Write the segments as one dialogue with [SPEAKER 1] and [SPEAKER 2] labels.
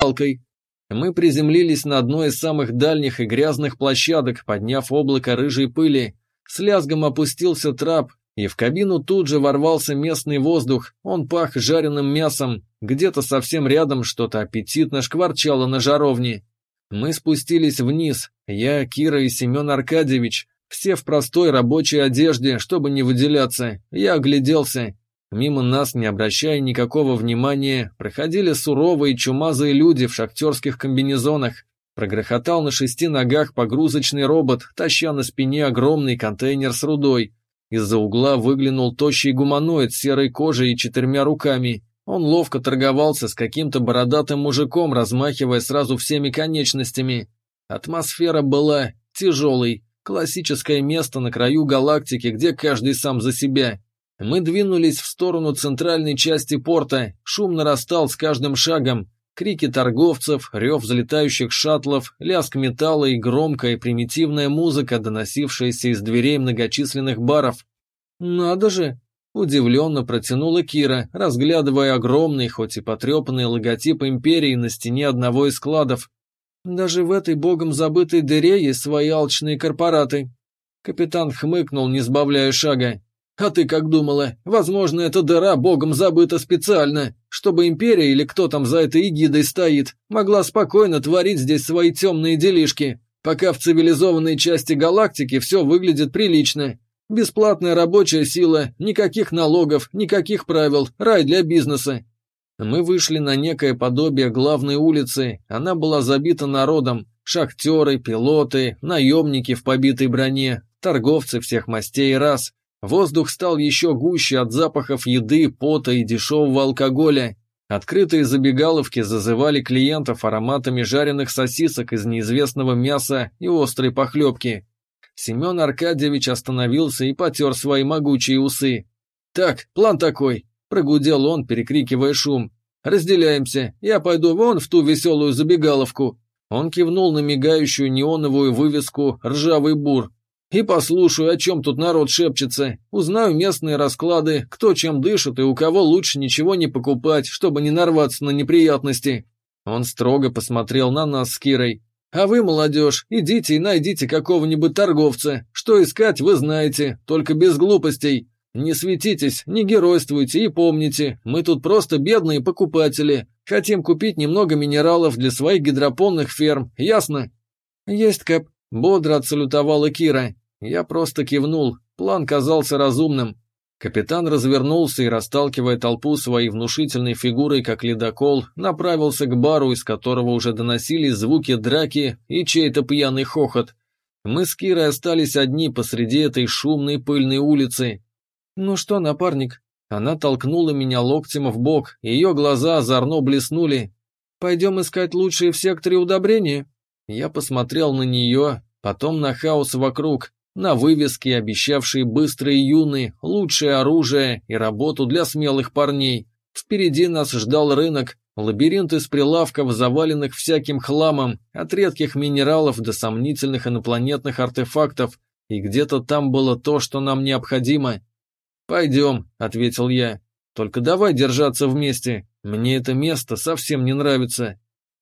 [SPEAKER 1] зажигалкой. Мы приземлились на одной из самых дальних и грязных площадок, подняв облако рыжей пыли. С лязгом опустился трап, и в кабину тут же ворвался местный воздух. Он пах жареным мясом. Где-то совсем рядом что-то аппетитно шкварчало на жаровне. Мы спустились вниз. Я, Кира и Семен Аркадьевич. Все в простой рабочей одежде, чтобы не выделяться. Я огляделся. Мимо нас, не обращая никакого внимания, проходили суровые чумазые люди в шахтерских комбинезонах. Прогрохотал на 6 ногах погрузочный робот, таща на спине огромный контейнер с рудой. Из-за угла выглянул тощий гуманоид с серой кожей и 4 руками. Он ловко торговался с каким-то бородатым мужиком, размахивая сразу всеми конечностями. Атмосфера была тяжелой. Классическое место на краю галактики, где каждый сам за себя. Мы двинулись в сторону центральной части порта, шум нарастал с каждым шагом. Крики торговцев, рев взлетающих шаттлов, лязг металла и громкая примитивная музыка, доносившаяся из дверей многочисленных баров. «Надо же!» – удивленно протянула Кира, разглядывая огромный, хоть и потрепанный логотип империи на стене одного из складов. «Даже в этой богом забытой дыре есть свои алчные корпораты». Капитан хмыкнул, не сбавляя шага. «А ты как думала? Возможно, эта дыра богом забыта специально, чтобы империя или кто там за этой эгидой стоит, могла спокойно творить здесь свои темные делишки, пока в цивилизованной части галактики все выглядит прилично. Бесплатная рабочая сила, никаких налогов, никаких правил, рай для бизнеса». Мы вышли на некое подобие главной улицы, она была забита народом, шахтеры, пилоты, наемники в побитой броне, торговцы всех мастей и рас. Воздух стал еще гуще от запахов еды, пота и дешевого алкоголя. Открытые забегаловки зазывали клиентов ароматами жареных сосисок из неизвестного мяса и острой похлебки. Семен Аркадьевич остановился и потер свои могучие усы. «Так, план такой», — прогудел он, перекрикивая шум. «Разделяемся, я пойду вон в ту веселую забегаловку». Он кивнул на мигающую неоновую вывеску «Ржавый бур». «И послушаю, о чем тут народ шепчется. Узнаю местные расклады, кто чем дышит и у кого лучше ничего не покупать, чтобы не нарваться на неприятности». Он строго посмотрел на нас с Кирой. «А вы, молодежь, идите и найдите какого-нибудь торговца. Что искать, вы знаете, только без глупостей. Не светитесь, не геройствуйте и помните, мы тут просто бедные покупатели. Хотим купить немного минералов для своих гидропонных ферм, ясно?» «Есть, Кэп», — бодро отсалютовала Кира. Я просто кивнул, план казался разумным. Капитан развернулся и, расталкивая толпу своей внушительной фигурой, как ледокол, направился к бару, из которого уже доносились звуки драки и чей-то пьяный хохот. Мы с Кирой остались одни посреди этой шумной пыльной улицы. «Ну что, напарник?» Она толкнула меня локтем в бок, ее глаза озорно блеснули. «Пойдем искать лучшие в секторе удобрения?» Я посмотрел на нее, потом на хаос вокруг, на вывески, обещавшие быстрые юны, лучшее оружие и работу для смелых парней. Впереди нас ждал рынок, лабиринт из прилавков, заваленных всяким хламом, от редких минералов до сомнительных инопланетных артефактов, и где-то там было то, что нам необходимо. «Пойдем», — ответил я, — «только давай держаться вместе, мне это место совсем не нравится».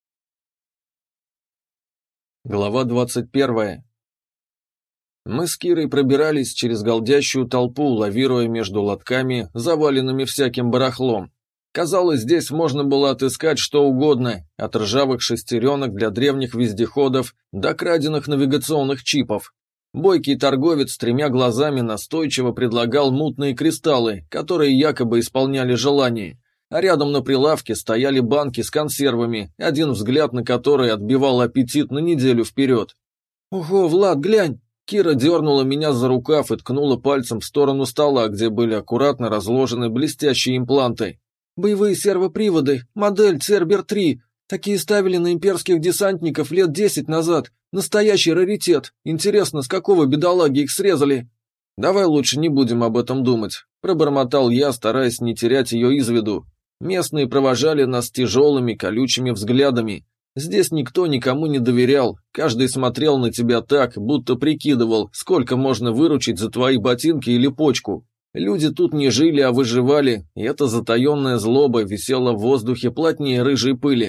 [SPEAKER 1] Глава 21. Мы с Кирой пробирались через галдящую толпу, лавируя между лотками, заваленными всяким барахлом. Казалось, здесь можно было отыскать что угодно, от ржавых шестеренок для древних вездеходов до краденных навигационных чипов. Бойкий торговец с 3 глазами настойчиво предлагал мутные кристаллы, которые якобы исполняли желание. А рядом на прилавке стояли банки с консервами, один взгляд на которые отбивал аппетит на неделю вперед. «Ого, Влад, глянь!» Кира дернула меня за рукав и ткнула пальцем в сторону стола, где были аккуратно разложены блестящие импланты. «Боевые сервоприводы, модель Цербер-3. Такие ставили на имперских десантников лет 10 назад. Настоящий раритет. Интересно, с какого бедолаги их срезали?» «Давай лучше не будем об этом думать», — пробормотал я, стараясь не терять ее из виду. Местные провожали нас тяжелыми, колючими взглядами. Здесь никто никому не доверял, каждый смотрел на тебя так, будто прикидывал, сколько можно выручить за твои ботинки или почку. Люди тут не жили, а выживали, и эта затаенная злоба висела в воздухе плотнее рыжей пыли.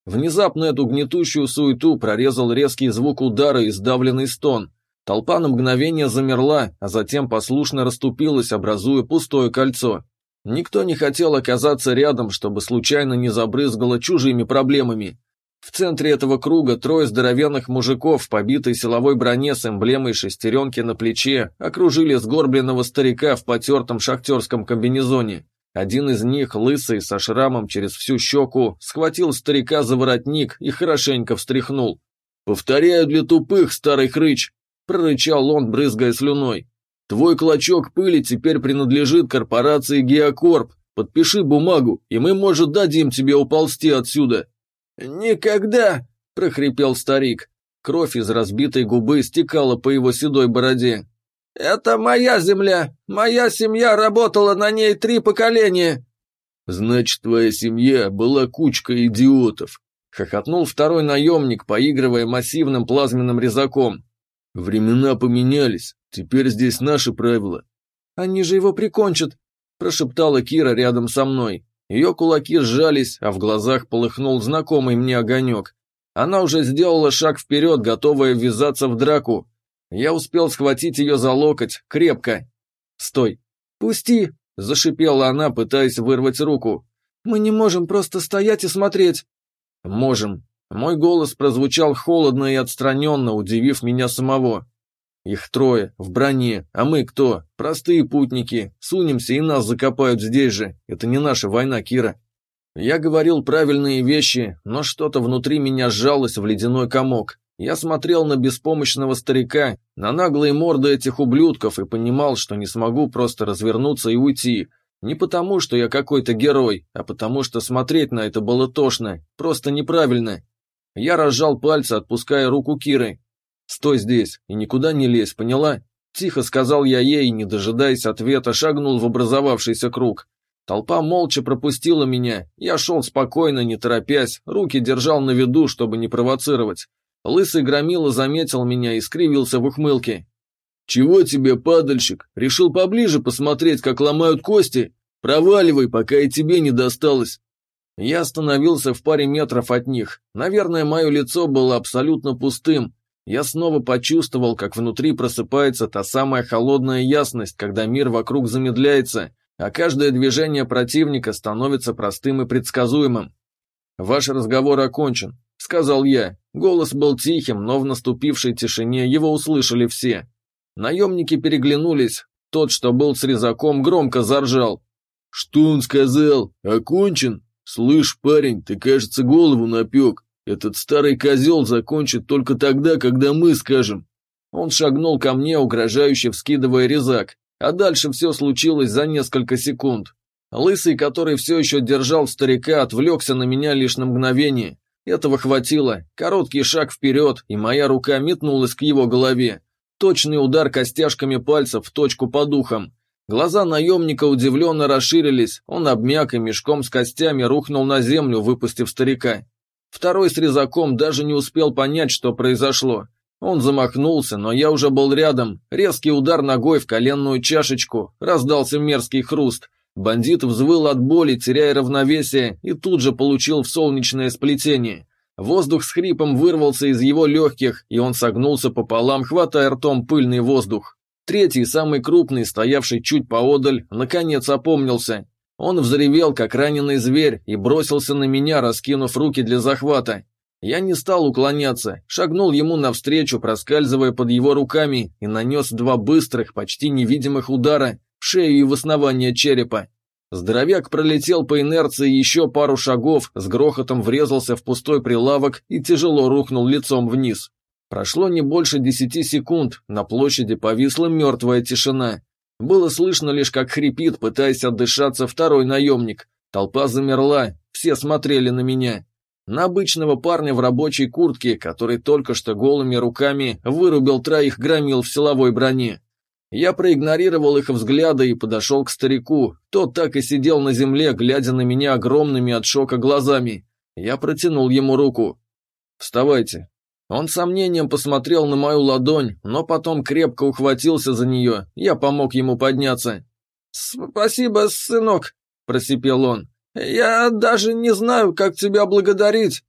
[SPEAKER 1] Внезапно эту гнетущую суету прорезал резкий звук удара и сдавленный стон. Толпа на мгновение замерла, а затем послушно расступилась, образуя пустое кольцо. Никто не хотел оказаться рядом, чтобы случайно не забрызгало чужими проблемами. В центре этого круга трое здоровенных мужиков в побитой силовой броне с эмблемой шестеренки на плече окружили сгорбленного старика в потертом шахтерском комбинезоне. Один из них, лысый, со шрамом через всю щеку, схватил старика за воротник и хорошенько встряхнул. «Повторяю для тупых, старый хрыч!» – прорычал он, брызгая слюной. «Твой клочок пыли теперь принадлежит корпорации Геокорп. Подпиши бумагу, и мы, может, дадим тебе уползти отсюда». «Никогда!» – прохрипел старик. Кровь из разбитой губы стекала по его седой бороде. «Это моя земля! Моя семья работала на ней 3 поколения!» «Значит, твоя семья была кучка идиотов!» – хохотнул второй наемник, поигрывая массивным плазменным резаком. «Времена поменялись, теперь здесь наши правила». «Они же его прикончат!» – прошептала Кира рядом со мной. Ее кулаки сжались, а в глазах полыхнул знакомый мне огонек. Она уже сделала шаг вперед, готовая ввязаться в драку. Я успел схватить ее за локоть, крепко. «Стой!» «Пусти!» – зашипела она, пытаясь вырвать руку. «Мы не можем просто стоять и смотреть!» «Можем!» Мой голос прозвучал холодно и отстраненно, удивив меня самого. «Их 3, в броне, а мы кто? Простые путники. Сунемся и нас закопают здесь же. Это не наша война, Кира». Я говорил правильные вещи, но что-то внутри меня сжалось в ледяной комок. Я смотрел на беспомощного старика, на наглые морды этих ублюдков и понимал, что не смогу просто развернуться и уйти. Не потому, что я какой-то герой, а потому, что смотреть на это было тошно, просто неправильно. Я разжал пальцы, отпуская руку Киры. «Стой здесь и никуда не лезь, поняла?» Тихо сказал я ей, не дожидаясь ответа, шагнул в образовавшийся круг. Толпа молча пропустила меня, я шел спокойно, не торопясь, руки держал на виду, чтобы не провоцировать. Лысый громила заметил меня и скривился в ухмылке. «Чего тебе, падальщик? Решил поближе посмотреть, как ломают кости? Проваливай, пока и тебе не досталось». Я остановился в паре метров от них. Наверное, мое лицо было абсолютно пустым. Я снова почувствовал, как внутри просыпается та самая холодная ясность, когда мир вокруг замедляется, а каждое движение противника становится простым и предсказуемым. «Ваш разговор окончен», — сказал я. Голос был тихим, но в наступившей тишине его услышали все. Наемники переглянулись. Тот, что был с резаком, громко заржал. «Что он сказал? Окончен? Слышь, парень, ты, кажется, голову напек. Этот старый козел закончит только тогда, когда мы скажем». Он шагнул ко мне, угрожающе вскидывая резак, а дальше все случилось за несколько секунд. Лысый, который все еще держал старика, отвлекся на меня лишь на мгновение. Этого хватило. Короткий шаг вперед, и моя рука метнулась к его голове. Точный удар костяшками пальцев в точку под ухом. Глаза наемника удивленно расширились, он обмяк и мешком с костями рухнул на землю, выпустив старика. Второй с резаком даже не успел понять, что произошло. Он замахнулся, но я уже был рядом. Резкий удар ногой в коленную чашечку, раздался мерзкий хруст. Бандит взвыл от боли, теряя равновесие, и тут же получил в солнечное сплетение. Воздух с хрипом вырвался из его легких, и он согнулся пополам, хватая ртом пыльный воздух. Третий, самый крупный, стоявший чуть поодаль, наконец опомнился. Он взревел, как раненый зверь, и бросился на меня, раскинув руки для захвата. Я не стал уклоняться, шагнул ему навстречу, проскальзывая под его руками, и нанес 2 быстрых, почти невидимых удара в шею и в основание черепа. Здоровяк пролетел по инерции еще пару шагов, с грохотом врезался в пустой прилавок и тяжело рухнул лицом вниз. Прошло не больше 10 секунд, на площади повисла мертвая тишина. Было слышно лишь, как хрипит, пытаясь отдышаться, второй наемник. Толпа замерла, все смотрели на меня. На обычного парня в рабочей куртке, который только что голыми руками вырубил 3 громил в силовой броне. Я проигнорировал их взгляды и подошел к старику. Тот так и сидел на земле, глядя на меня огромными от шока глазами. Я протянул ему руку. «Вставайте». Он с сомнением посмотрел на мою ладонь, но потом крепко ухватился за нее. Я помог ему подняться. «Спасибо, сынок», – просипел он. «Я даже не знаю, как тебя благодарить».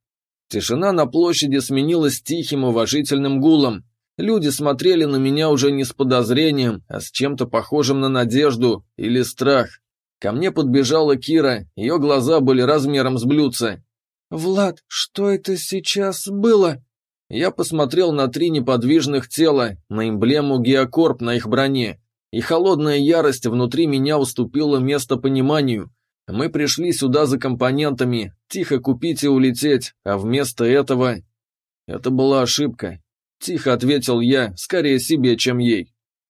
[SPEAKER 1] Тишина на площади сменилась тихим уважительным гулом. Люди смотрели на меня уже не с подозрением, а с чем-то похожим на надежду или страх. Ко мне подбежала Кира, ее глаза были размером с блюдце.
[SPEAKER 2] «Влад, что это сейчас было?»
[SPEAKER 1] Я посмотрел на 3 неподвижных тела, на эмблему Геокорп на их броне, и холодная ярость внутри меня уступила место пониманию. Мы пришли сюда за компонентами, тихо купить и улететь, а вместо этого... Это была ошибка. Тихо ответил я, скорее себе, чем ей.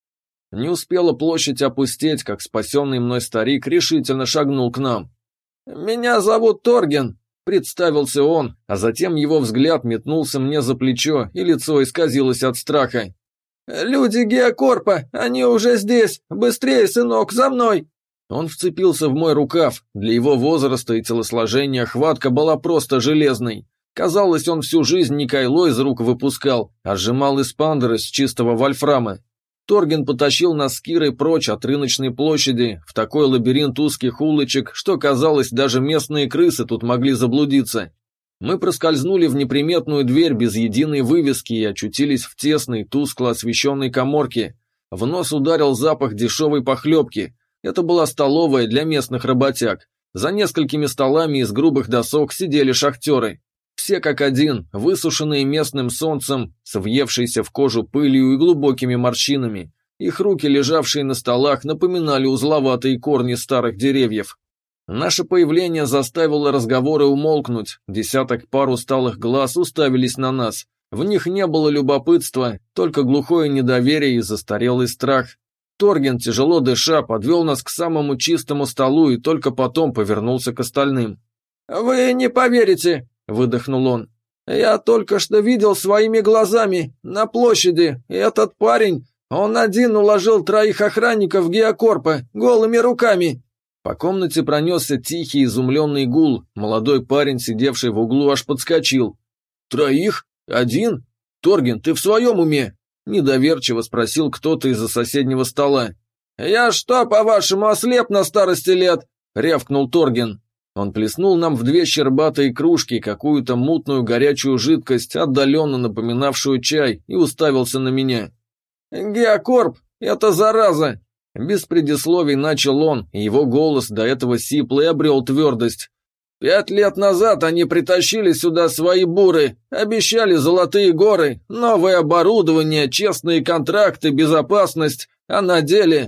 [SPEAKER 1] Не успела площадь опустеть, как спасенный мной старик решительно шагнул к нам. «Меня зовут Торген», — представился он, а затем его взгляд метнулся мне за плечо, и лицо исказилось от страха. «Люди Геокорпа, они уже здесь! Быстрее, сынок, за мной!» Он вцепился в мой рукав, для его возраста и телосложения хватка была просто железной. Казалось, он всю жизнь не кайло из рук выпускал, а сжимал эспандер из чистого вольфрама. Торген потащил нас с Кирой прочь от рыночной площади, в такой лабиринт узких улочек, что, казалось, даже местные крысы тут могли заблудиться. Мы проскользнули в неприметную дверь без единой вывески и очутились в тесной, тускло освещенной каморке. В нос ударил запах дешевой похлебки. Это была столовая для местных работяг. За несколькими столами из грубых досок сидели шахтеры. Все как один, высушенные местным солнцем, с въевшейся в кожу пылью и глубокими морщинами. Их руки, лежавшие на столах, напоминали узловатые корни старых деревьев. Наше появление заставило разговоры умолкнуть, десяток пар усталых глаз уставились на нас. В них не было любопытства, только глухое недоверие и застарелый страх. Торген, тяжело дыша, подвел нас к самому чистому столу и только потом повернулся к остальным. «Вы не поверите!» — выдохнул он. «Я только что видел своими глазами, на площади, и этот парень, он один уложил 3 охранников Геокорпа голыми руками». По комнате пронесся тихий изумленный гул, молодой парень, сидевший в углу, аж подскочил. 3? 1? Торген, ты в своем уме?» — недоверчиво спросил кто-то из-за соседнего стола. «Я что, по-вашему, ослеп на старости лет?» — рявкнул Торген. Он плеснул нам в 2 щербатые кружки какую-то мутную горячую жидкость, отдаленно напоминавшую чай, и уставился на меня. «Геокорп, это зараза!» Без предисловий начал он, и его голос, до этого сиплый, обрел твердость. 5 лет назад они притащили сюда свои буры, обещали золотые горы, новое оборудование, честные контракты, безопасность, а на деле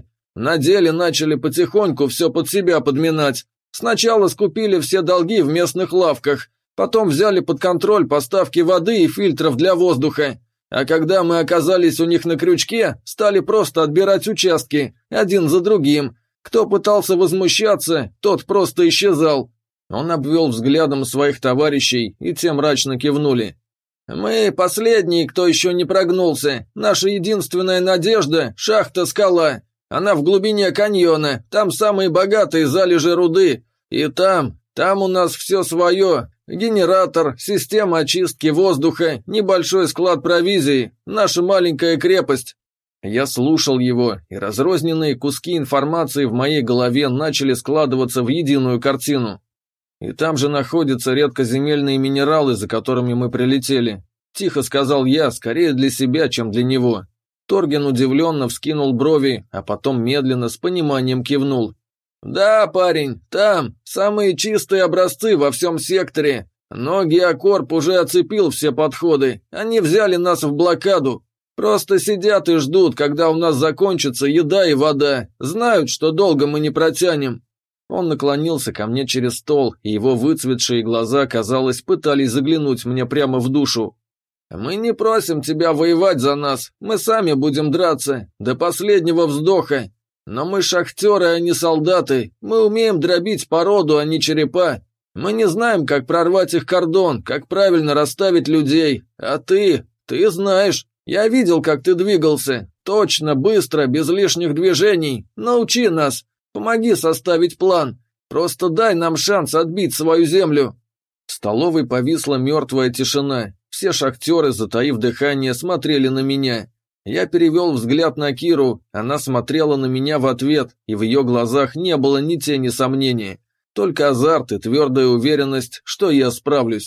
[SPEAKER 1] начали потихоньку все под себя подминать. Сначала скупили все долги в местных лавках, потом взяли под контроль поставки воды и фильтров для воздуха. А когда мы оказались у них на крючке, стали просто отбирать участки, один за другим. Кто пытался возмущаться, тот просто исчезал. Он обвел взглядом своих товарищей, и те мрачно кивнули. «Мы последние, кто еще не прогнулся. Наша единственная надежда – шахта-скала. Она в глубине каньона, там самые богатые залежи руды. И там у нас все свое. Генератор, система очистки воздуха, небольшой склад провизии, наша маленькая крепость». Я слушал его, и разрозненные куски информации в моей голове начали складываться в единую картину. «И там же находятся редкоземельные минералы, за которыми мы прилетели», — тихо сказал я, скорее для себя, чем для него. Торген удивленно вскинул брови, а потом медленно с пониманием кивнул. «Да, парень, там самые чистые образцы во всем секторе, но Геокорп уже оцепил все подходы, они взяли нас в блокаду. Просто сидят и ждут, когда у нас закончится еда и вода, знают, что долго мы не протянем». Он наклонился ко мне через стол, и его выцветшие глаза, казалось, пытались заглянуть мне прямо в душу. «Мы не просим тебя воевать за нас, мы сами будем драться, до последнего вздоха. Но мы шахтеры, а не солдаты, мы умеем дробить породу, а не черепа. Мы не знаем, как прорвать их кордон, как правильно расставить людей. А ты знаешь, я видел, как ты двигался. Точно, быстро, без лишних движений. Научи нас, помоги составить план. Просто дай нам шанс отбить свою землю». В столовой повисла мертвая тишина. Все шахтеры, затаив дыхание, смотрели на меня. Я перевел взгляд на Киру, она смотрела на меня в ответ, и в ее глазах не было ни тени сомнения. Только азарт и твердая уверенность, что я справлюсь.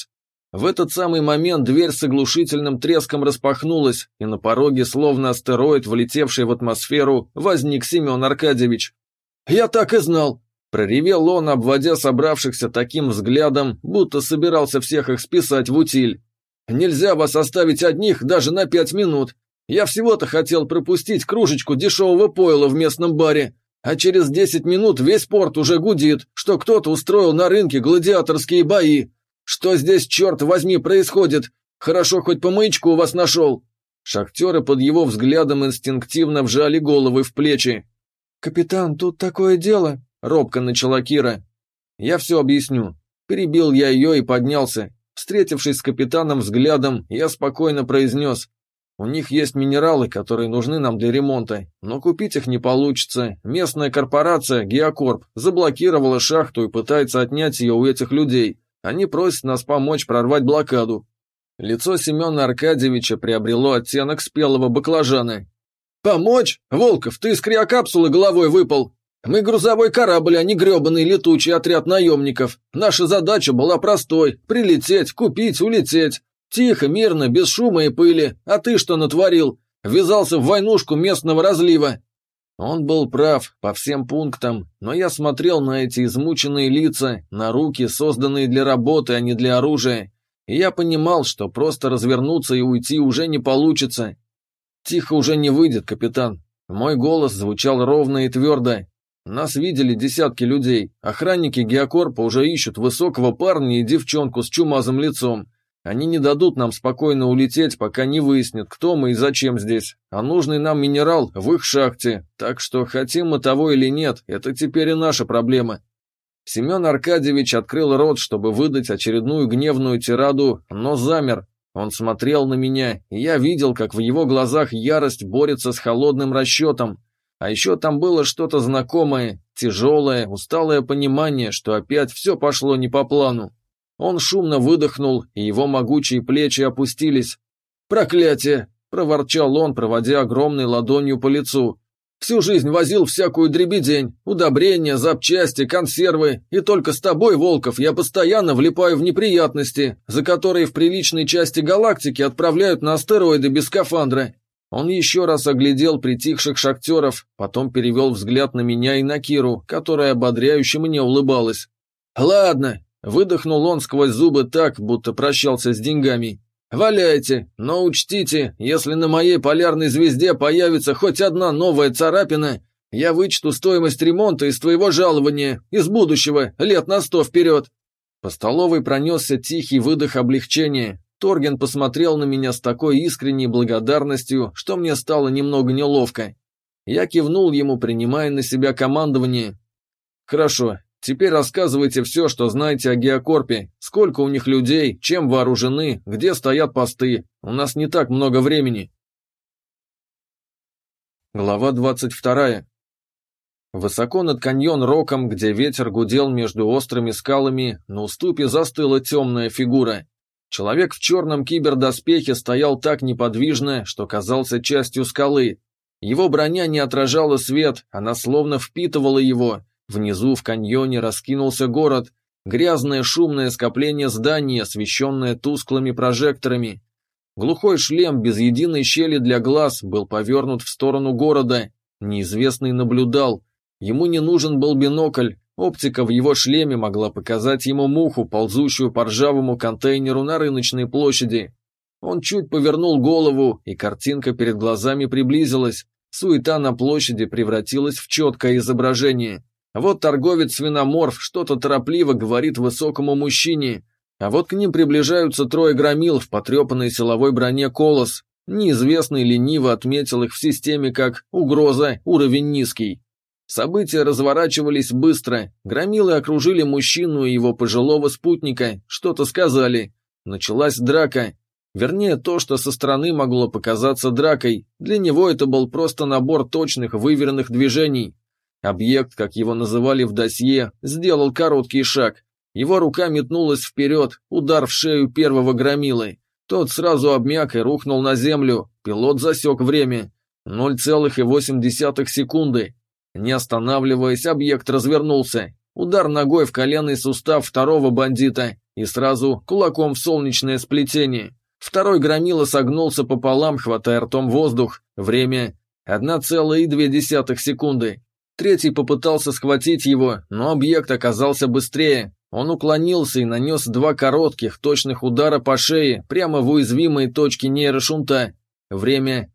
[SPEAKER 1] В этот самый момент дверь с оглушительным треском распахнулась, и на пороге, словно астероид, влетевший в атмосферу, возник Семен Аркадьевич. «Я так и знал!» – проревел он, обводя собравшихся таким взглядом, будто собирался всех их списать в утиль. «Нельзя вас оставить одних даже на 5 минут. Я всего-то хотел пропустить кружечку дешевого пойла в местном баре, а через 10 минут весь порт уже гудит, что кто-то устроил на рынке гладиаторские бои. Что здесь, черт возьми, происходит? Хорошо, хоть по маячку вас нашел». Шахтеры под его взглядом инстинктивно вжали головы в плечи.
[SPEAKER 2] «Капитан, тут такое дело», — робко начала Кира.
[SPEAKER 1] «Я все объясню». Перебил я ее и поднялся. Встретившись с капитаном взглядом, я спокойно произнес. «У них есть минералы, которые нужны нам для ремонта, но купить их не получится. Местная корпорация, Геокорп, заблокировала шахту и пытается отнять ее у этих людей. Они просят нас помочь прорвать блокаду». Лицо Семена Аркадьевича приобрело оттенок спелого баклажана. «Помочь? Волков, ты из криокапсулы головой выпал. Мы грузовой корабль, а не гребаный летучий отряд наемников. Наша задача была простой – прилететь, купить, улететь. Тихо, мирно, без шума и пыли. А ты что натворил? Ввязался в войнушку местного разлива». Он был прав по всем пунктам, но я смотрел на эти измученные лица, на руки, созданные для работы, а не для оружия, и я понимал, что просто развернуться и уйти уже не получится. «Тихо уже не выйдет, капитан». Мой голос звучал ровно и твердо. «Нас видели десятки людей. Охранники Геокорпа уже ищут высокого парня и девчонку с чумазым лицом. Они не дадут нам спокойно улететь, пока не выяснят, кто мы и зачем здесь. А нужный нам минерал в их шахте. Так что, хотим мы того или нет, это теперь и наша проблема». Семен Аркадьевич открыл рот, чтобы выдать очередную гневную тираду, но замер. Он смотрел на меня, и я видел, как в его глазах ярость борется с холодным расчетом. А еще там было что-то знакомое, тяжелое, усталое понимание, что опять все пошло не по плану. Он шумно выдохнул, и его могучие плечи опустились. «Проклятие!» – проворчал он, проводя огромной ладонью по лицу. «Всю жизнь возил всякую дребедень, удобрения, запчасти, консервы, и только с тобой, Волков, я постоянно влипаю в неприятности, за которые в приличной части галактики отправляют на астероиды без скафандра». Он еще раз оглядел притихших шахтеров, потом перевел взгляд на меня и на Киру, которая ободряюще мне улыбалась. «Ладно», – выдохнул он сквозь зубы так, будто прощался с деньгами. «Валяйте, но учтите, если на моей полярной звезде появится хоть одна новая царапина, я вычту стоимость ремонта из твоего жалования, из будущего, лет на 100 вперед». По столовой пронесся тихий выдох облегчения. Торген посмотрел на меня с такой искренней благодарностью, что мне стало немного неловко. Я кивнул ему, принимая на себя командование. «Хорошо. Теперь рассказывайте все, что знаете о Геокорпе. Сколько у них людей, чем вооружены, где стоят посты. У нас не так много времени». Глава 22. Высоко над каньон-роком, где ветер гудел между острыми скалами, на уступе застыла темная фигура. Человек в черном кибердоспехе стоял так неподвижно, что казался частью скалы. Его броня не отражала свет, она словно впитывала его. Внизу в каньоне раскинулся город, грязное шумное скопление зданий, освещенное тусклыми прожекторами. Глухой шлем без единой щели для глаз был повернут в сторону города. Неизвестный наблюдал. Ему не нужен был бинокль, оптика в его шлеме могла показать ему муху, ползущую по ржавому контейнеру на рыночной площади. Он чуть повернул голову, и картинка перед глазами приблизилась. Суета на площади превратилась в четкое изображение. Вот торговец-свиноморф что-то торопливо говорит высокому мужчине, а вот к ним приближаются трое громил в потрепанной силовой броне «Колос». Неизвестный лениво отметил их в системе как «угроза, уровень низкий». События разворачивались быстро. Громилы окружили мужчину и его пожилого спутника, что-то сказали. Началась драка. Вернее, то, что со стороны могло показаться дракой. Для него это был просто набор точных, выверенных движений. Объект, как его называли в досье, сделал короткий шаг. Его рука метнулась вперед, удар в шею первого громилы. Тот сразу обмяк и рухнул на землю. Пилот засек время. 0,8 секунды. Не останавливаясь, объект развернулся. Удар ногой в коленный сустав второго бандита. и сразу кулаком в солнечное сплетение. Второй громила согнулся пополам, хватая ртом воздух. Время 1,2 секунды. Третий попытался схватить его, но объект оказался быстрее. Он уклонился и нанес 2 коротких, точных удара по шее, прямо в уязвимые точки нейрошунта. Время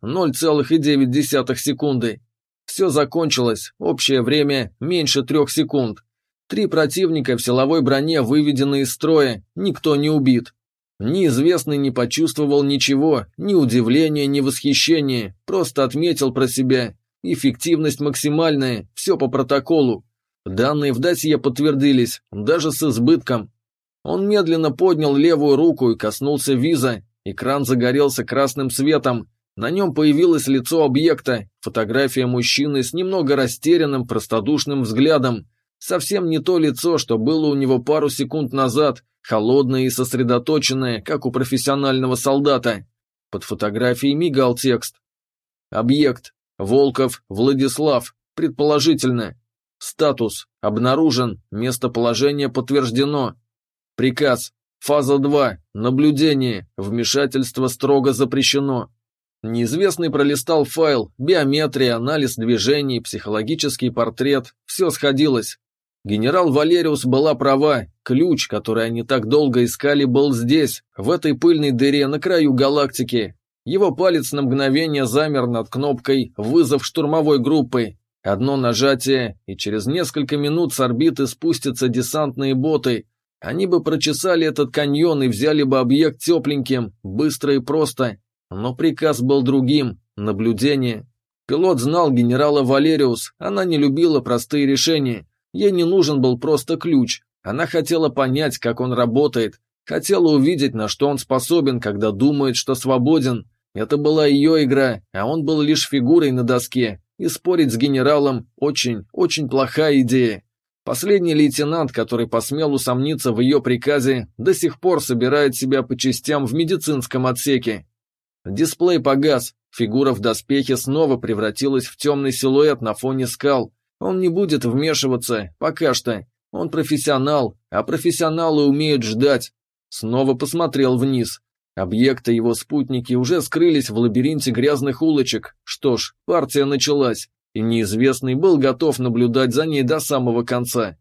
[SPEAKER 1] 0,9 секунды. Все закончилось, общее время меньше 3 секунд. 3 противника в силовой броне выведены из строя, никто не убит. Неизвестный не почувствовал ничего, ни удивления, ни восхищения, просто отметил про себя. Эффективность максимальная, все по протоколу. Данные в досье подтвердились, даже с избытком. Он медленно поднял левую руку и коснулся виза. Экран загорелся красным светом. На нем появилось лицо объекта, фотография мужчины с немного растерянным, простодушным взглядом. Совсем не то лицо, что было у него пару секунд назад, холодное и сосредоточенное, как у профессионального солдата. Под фотографией мигал текст. Объект. Волков Владислав. Предположительно. Статус. Обнаружен. Местоположение подтверждено. Приказ. Фаза 2. Наблюдение. Вмешательство строго запрещено. Неизвестный пролистал файл. Биометрия, анализ движений, психологический портрет. Все сходилось. Генерал Валериус была права. Ключ, который они так долго искали, был здесь, в этой пыльной дыре на краю галактики. Его палец на мгновение замер над кнопкой «Вызов штурмовой группы». Одно нажатие, и через несколько минут с орбиты спустятся десантные боты. Они бы прочесали этот каньон и взяли бы объект тепленьким, быстро и просто. Но приказ был другим – наблюдение. Пилот знал генерала Валериус, она не любила простые решения. Ей не нужен был просто ключ. Она хотела понять, как он работает. Хотела увидеть, на что он способен, когда думает, что свободен. Это была ее игра, а он был лишь фигурой на доске. И спорить с генералом очень, очень плохая идея. Последний лейтенант, который посмел усомниться в ее приказе, до сих пор собирает себя по частям в медицинском отсеке. Дисплей погас, фигура в доспехе снова превратилась в темный силуэт на фоне скал. Он не будет вмешиваться, пока что. Он профессионал, а профессионалы умеют ждать. Снова посмотрел вниз. Объект и его спутники уже скрылись в лабиринте грязных улочек. Что ж, партия началась, и неизвестный был готов наблюдать за ней до самого конца.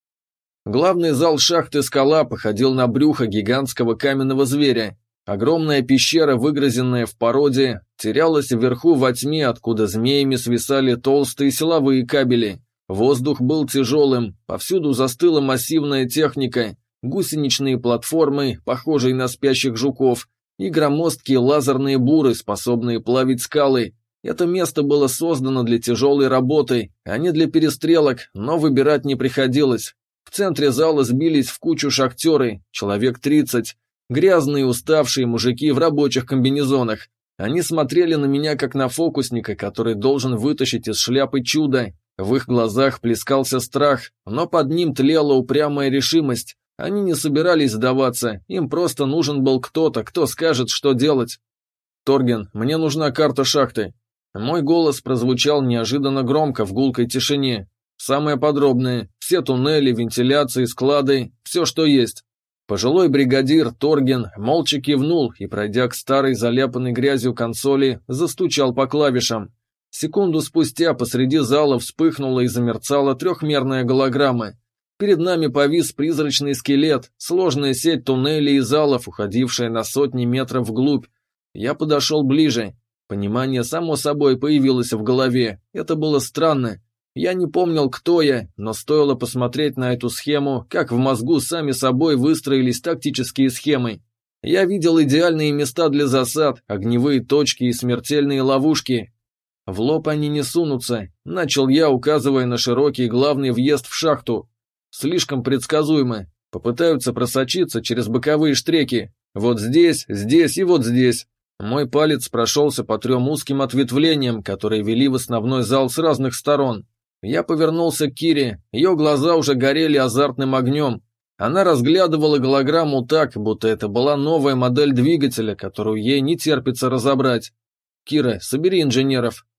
[SPEAKER 1] Главный зал шахты «Скала» походил на брюхо гигантского каменного зверя. Огромная пещера, выгрызенная в породе, терялась вверху во тьме, откуда змеями свисали толстые силовые кабели. Воздух был тяжелым, повсюду застыла массивная техника, гусеничные платформы, похожие на спящих жуков, и громоздкие лазерные буры, способные плавить скалы. Это место было создано для тяжелой работы, а не для перестрелок, но выбирать не приходилось. В центре зала сбились в кучу шахтеры, человек 30, грязные уставшие мужики в рабочих комбинезонах. Они смотрели на меня как на фокусника, который должен вытащить из шляпы чудо. В их глазах плескался страх, но под ним тлела упрямая решимость. Они не собирались сдаваться, им просто нужен был кто-то, кто скажет, что делать. «Торген, мне нужна карта шахты». Мой голос прозвучал неожиданно громко в гулкой тишине. Самое подробное, все туннели, вентиляции, склады, все, что есть. Пожилой бригадир Торген молча кивнул и, пройдя к старой заляпанной грязью консоли, застучал по клавишам. Секунду спустя посреди зала вспыхнула и замерцала трехмерная голограмма. Перед нами повис призрачный скелет, сложная сеть туннелей и залов, уходившая на сотни метров вглубь. Я подошел ближе. Понимание само собой появилось в голове. Это было странно. Я не помнил, кто я, но стоило посмотреть на эту схему, как в мозгу сами собой выстроились тактические схемы. Я видел идеальные места для засад, огневые точки и смертельные ловушки. В лоб они не сунутся, начал я, указывая на широкий главный въезд в шахту. Слишком предсказуемо. Попытаются просочиться через боковые штреки. Вот здесь, здесь и вот здесь. Мой палец прошелся по 3 узким ответвлениям, которые вели в основной зал с разных сторон. Я повернулся к Кире, ее глаза уже горели азартным огнем. Она разглядывала голограмму так, будто это была новая модель двигателя, которую ей не терпится разобрать. «Кира, собери инженеров.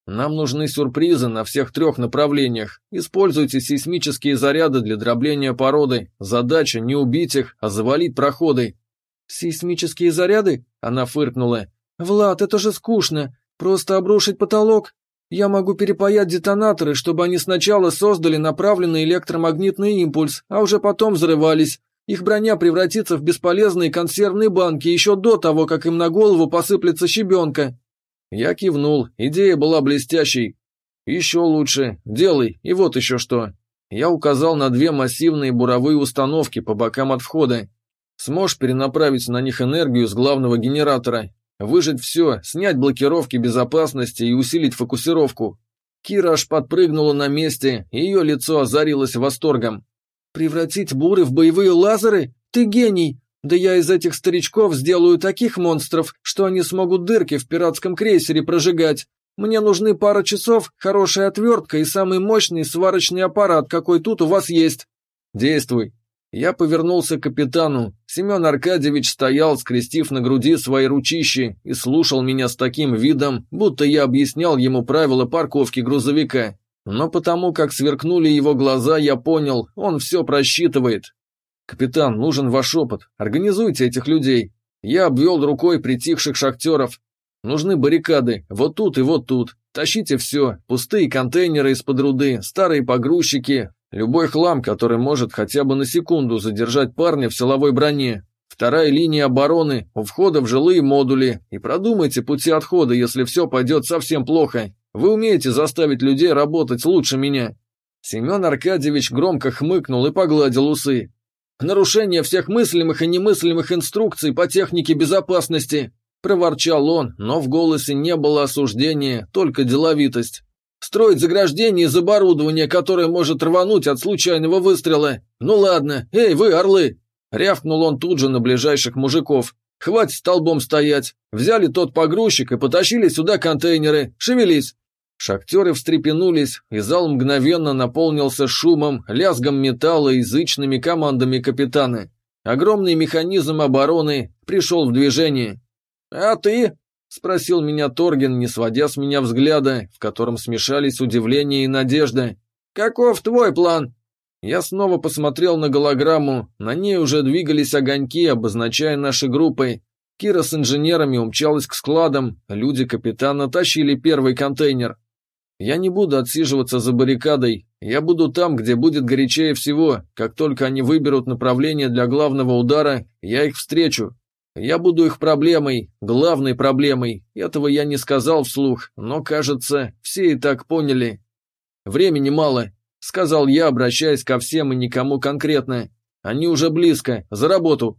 [SPEAKER 1] Нам нужны сюрпризы на всех 3 направлениях. Используйте сейсмические заряды для дробления породы. Задача не убить их, а завалить проходы».
[SPEAKER 2] «Сейсмические заряды?» — она фыркнула. «Влад, это же скучно. Просто обрушить потолок. Я могу перепаять детонаторы, чтобы они сначала создали направленный электромагнитный импульс, а уже потом взрывались. Их броня превратится в бесполезные консервные банки еще до того, как им на голову посыплется щебенка».
[SPEAKER 1] Я кивнул, идея была блестящей. «Еще лучше. Делай, и вот еще что». Я указал на 2 массивные буровые установки по бокам от входа. «Сможешь перенаправить на них энергию с главного генератора? Выжать все, снять блокировки безопасности и усилить фокусировку». Кира аж подпрыгнула на месте, и ее лицо озарилось восторгом.
[SPEAKER 2] «Превратить буры в боевые лазеры? Ты гений! Да я из этих старичков сделаю таких монстров, что они смогут дырки в пиратском крейсере прожигать. Мне нужны пара часов, хорошая отвертка и самый мощный сварочный аппарат, какой тут у вас есть».
[SPEAKER 1] «Действуй». Я повернулся к капитану. Семен Аркадьевич стоял, скрестив на груди свои ручищи, и слушал меня с таким видом, будто я объяснял ему правила парковки грузовика. Но потому как сверкнули его глаза, я понял, он все просчитывает. «Капитан, нужен ваш опыт. Организуйте этих людей». Я обвел рукой притихших шахтеров. «Нужны баррикады, вот тут и вот тут. Тащите все, пустые контейнеры из-под руды, старые погрузчики, любой хлам, который может хотя бы на секунду задержать парня в силовой броне. 2-я линия обороны, у входа в жилые модули. И продумайте пути отхода, если все пойдет совсем плохо. Вы умеете заставить людей работать лучше меня». Семен Аркадьевич громко хмыкнул и погладил усы. «Нарушение всех мыслимых и немыслимых инструкций по технике безопасности», – проворчал он, но в голосе не было осуждения, только деловитость. «Строить заграждение из оборудования, которое может рвануть от случайного выстрела. Ну ладно, эй, вы, орлы!» – рявкнул он тут же на ближайших мужиков. «Хватит столбом стоять. Взяли тот погрузчик и потащили сюда контейнеры. Шевелись!» Шахтеры встрепенулись, и зал мгновенно наполнился шумом, лязгом металла и зычными командами капитана. Огромный механизм обороны пришел в движение. «А ты?» – спросил меня Торген, не сводя с меня взгляда, в котором смешались удивление и надежда. «Каков твой план?» Я снова посмотрел на голограмму, на ней уже двигались огоньки, обозначая наши группы. Кира с инженерами умчалась к складам, люди капитана тащили первый контейнер. «Я не буду отсиживаться за баррикадой, я буду там, где будет горячее всего. Как только они выберут направление для главного удара, я их встречу. Я буду их проблемой, главной проблемой. Этого я не сказал вслух, но, кажется, все и так поняли. Времени мало», — сказал я, обращаясь ко всем и никому конкретно. «Они уже близко, за работу».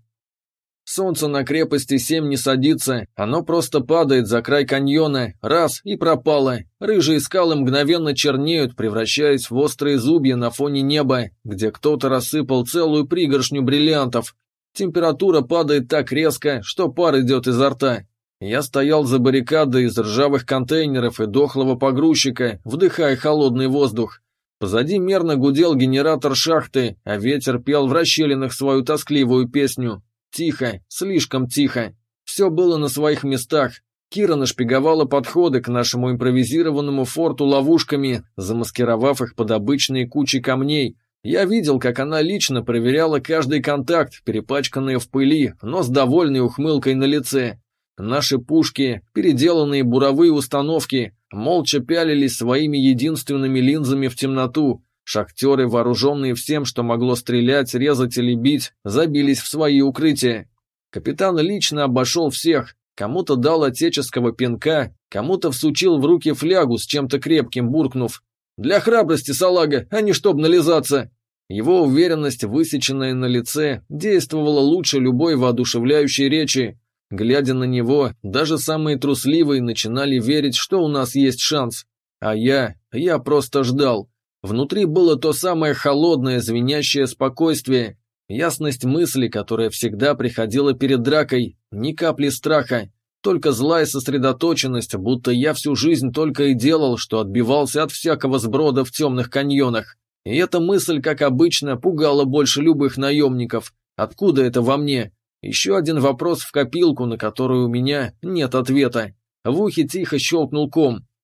[SPEAKER 1] Солнце на крепости 7 не садится, оно просто падает за край каньона, раз и пропало. Рыжие скалы мгновенно чернеют, превращаясь в острые зубья на фоне неба, где кто-то рассыпал целую пригоршню бриллиантов. Температура падает так резко, что пар идет изо рта. Я стоял за баррикадой из ржавых контейнеров и дохлого погрузчика, вдыхая холодный воздух. Позади мерно гудел генератор шахты, а ветер пел в расщелинах свою тоскливую песню. Тихо, слишком тихо. Все было на своих местах. Кира нашпиговала подходы к нашему импровизированному форту ловушками, замаскировав их под обычные кучи камней. Я видел, как она лично проверяла каждый контакт, перепачканные в пыли, но с довольной ухмылкой на лице. Наши пушки, переделанные буровые установки, молча пялились своими единственными линзами в темноту. Шахтеры, вооруженные всем, что могло стрелять, резать или бить, забились в свои укрытия. Капитан лично обошел всех, кому-то дал отеческого пинка, кому-то всучил в руки флягу с чем-то крепким, буркнув: «Для храбрости, салага, а не чтоб нализаться». Его уверенность, высеченная на лице, действовала лучше любой воодушевляющей речи. Глядя на него, даже самые трусливые начинали верить, что у нас есть шанс. А я просто ждал. Внутри было то самое холодное, звенящее спокойствие, ясность мысли, которая всегда приходила перед дракой, ни капли страха, только злая сосредоточенность, будто я всю жизнь только и делал, что отбивался от всякого сброда в темных каньонах. И эта мысль, как обычно, пугала больше любых наемников. Откуда это во мне? Еще один вопрос в копилку, на который у меня нет ответа. В ухе тихо щелкнул ком.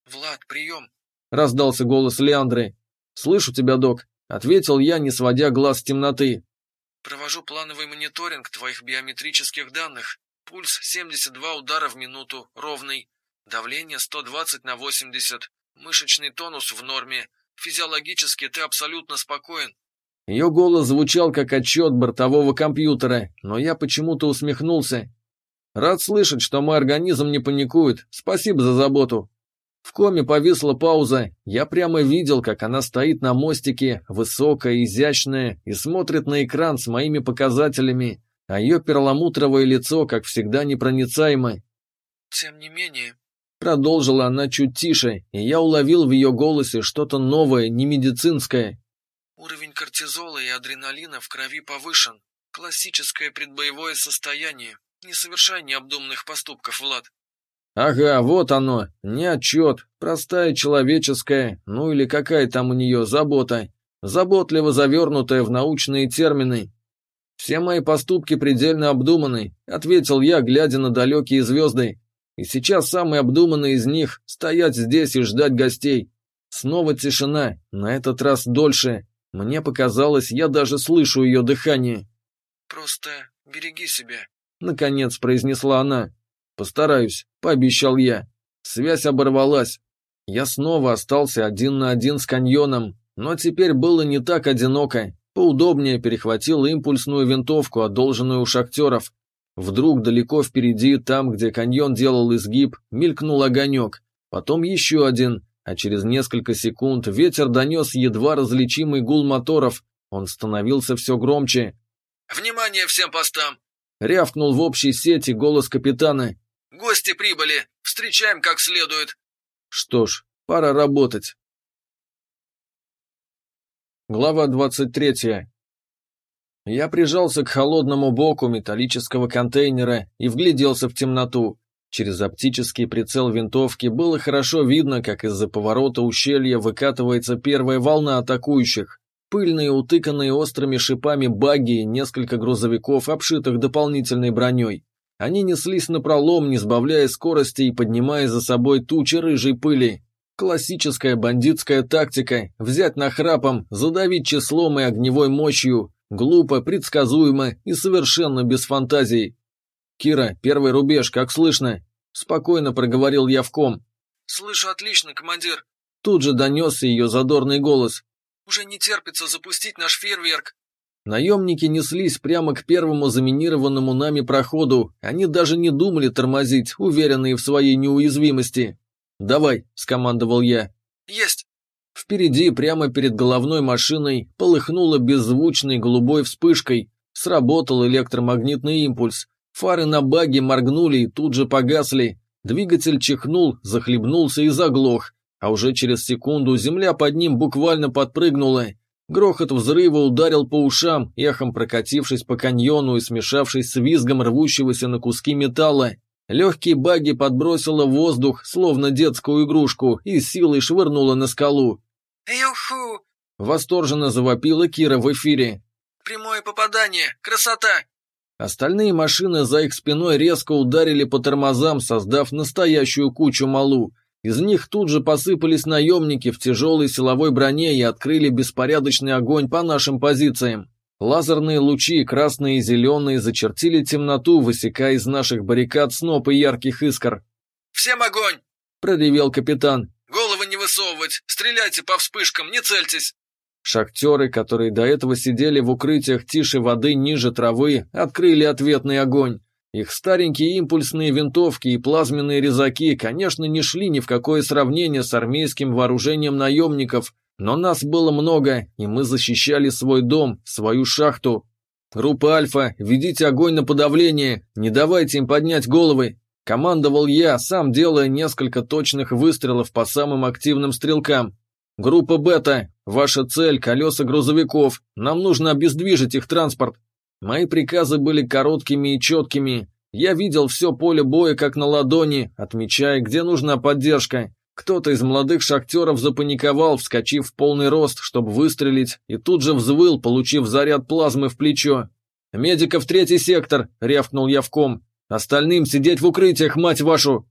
[SPEAKER 2] «Влад, прием!» — раздался голос Леандры. «Слышу тебя, док», — ответил я, не сводя глаз с темноты. «Провожу плановый мониторинг твоих биометрических данных. Пульс 72 удара в минуту, ровный. Давление 120/80. Мышечный тонус в норме. Физиологически ты абсолютно спокоен». Ее голос звучал как отчет бортового компьютера, но я почему-то усмехнулся. «Рад слышать, что мой организм не паникует. Спасибо за заботу». В коме повисла пауза. Я прямо видел, как она стоит на мостике, высокая, изящная, и смотрит на экран с моими показателями, а ее перламутровое лицо, как всегда, непроницаемо. «Тем не менее», — продолжила она чуть тише, и я уловил в ее голосе что-то новое, не медицинское. «Уровень кортизола и адреналина в крови повышен. Классическое предбоевое состояние. Не совершай необдуманных поступков, Влад». Ага, вот оно, не отчет, простая человеческая, ну или какая там у нее забота, заботливо завернутая в научные термины. «Все мои поступки предельно обдуманы», — ответил я, глядя на далекие звезды. «И сейчас самый обдуманный из них — стоять здесь и ждать гостей». Снова тишина, на этот раз дольше. Мне показалось, я даже слышу ее дыхание. «Просто береги себя», — наконец произнесла она. «Постараюсь», — пообещал я. Связь оборвалась. Я снова остался 1 на 1 с каньоном, но теперь было не так одиноко. Поудобнее перехватил импульсную винтовку, одолженную у шахтеров. Вдруг далеко впереди, там, где каньон делал изгиб, мелькнул огонек. Потом еще один, а через несколько секунд ветер донес едва различимый гул моторов. Он становился все громче. «Внимание всем постам!» — рявкнул в общей сети голос капитана. «Гости прибыли! Встречаем как следует!» Что ж, пора работать. Глава 23. Я прижался к холодному боку металлического контейнера и вгляделся в темноту. Через оптический прицел винтовки было хорошо видно, как из-за поворота ущелья выкатывается первая волна атакующих. Пыльные, утыканные острыми шипами багги и несколько грузовиков, обшитых дополнительной броней. Они неслись напролом, не сбавляя скорости и поднимая за собой тучи рыжей пыли. Классическая бандитская тактика – взять нахрапом, задавить числом и огневой мощью. Глупо, предсказуемо и совершенно без фантазий. «Кира, первый рубеж, как слышно?» – спокойно проговорил я в ком. «Слышу отлично, командир». Тут же донесся ее задорный голос. «Уже не терпится запустить наш фейерверк». Наемники неслись прямо к первому заминированному нами проходу, они даже не думали тормозить, уверенные в своей неуязвимости. «Давай», — скомандовал я. «Есть». Впереди, прямо перед головной машиной, полыхнуло беззвучной голубой вспышкой, сработал электромагнитный импульс, фары на багги моргнули и тут же погасли, двигатель чихнул, захлебнулся и заглох, а уже через секунду земля под ним буквально подпрыгнула. Грохот взрыва ударил по ушам, эхом прокатившись по каньону и смешавшись с визгом рвущегося на куски металла. Легкий багги подбросило в воздух, словно детскую игрушку, и силой швырнуло на скалу. «Юху!» — восторженно завопила Кира в эфире. «Прямое попадание! Красота!» Остальные машины за их спиной резко ударили по тормозам, создав настоящую кучу малу. Из них тут же посыпались наемники в тяжелой силовой броне и открыли беспорядочный огонь по нашим позициям. Лазерные лучи, красные и зеленые, зачертили темноту, высекая из наших баррикад снопы ярких искр. «Всем огонь!» — проревел капитан. «Головы не высовывать! Стреляйте по вспышкам, не цельтесь!» Шахтеры, которые до этого сидели в укрытиях тише воды ниже травы, открыли ответный огонь. Их старенькие импульсные винтовки и плазменные резаки, конечно, не шли ни в какое сравнение с армейским вооружением наемников, но нас было много, и мы защищали свой дом, свою шахту. «Группа Альфа, ведите огонь на подавление, не давайте им поднять головы», — командовал я, сам делая несколько точных выстрелов по самым активным стрелкам. «Группа Бета, ваша цель — колеса грузовиков, нам нужно обездвижить их транспорт». Мои приказы были короткими и четкими. Я видел все поле боя как на ладони, отмечая, где нужна поддержка. Кто-то из молодых шахтеров запаниковал, вскочив в полный рост, чтобы выстрелить, и тут же взвыл, получив заряд плазмы в плечо. «Медиков 3-й сектор!» — рявкнул я в ком. «Остальным сидеть в укрытиях, мать вашу!»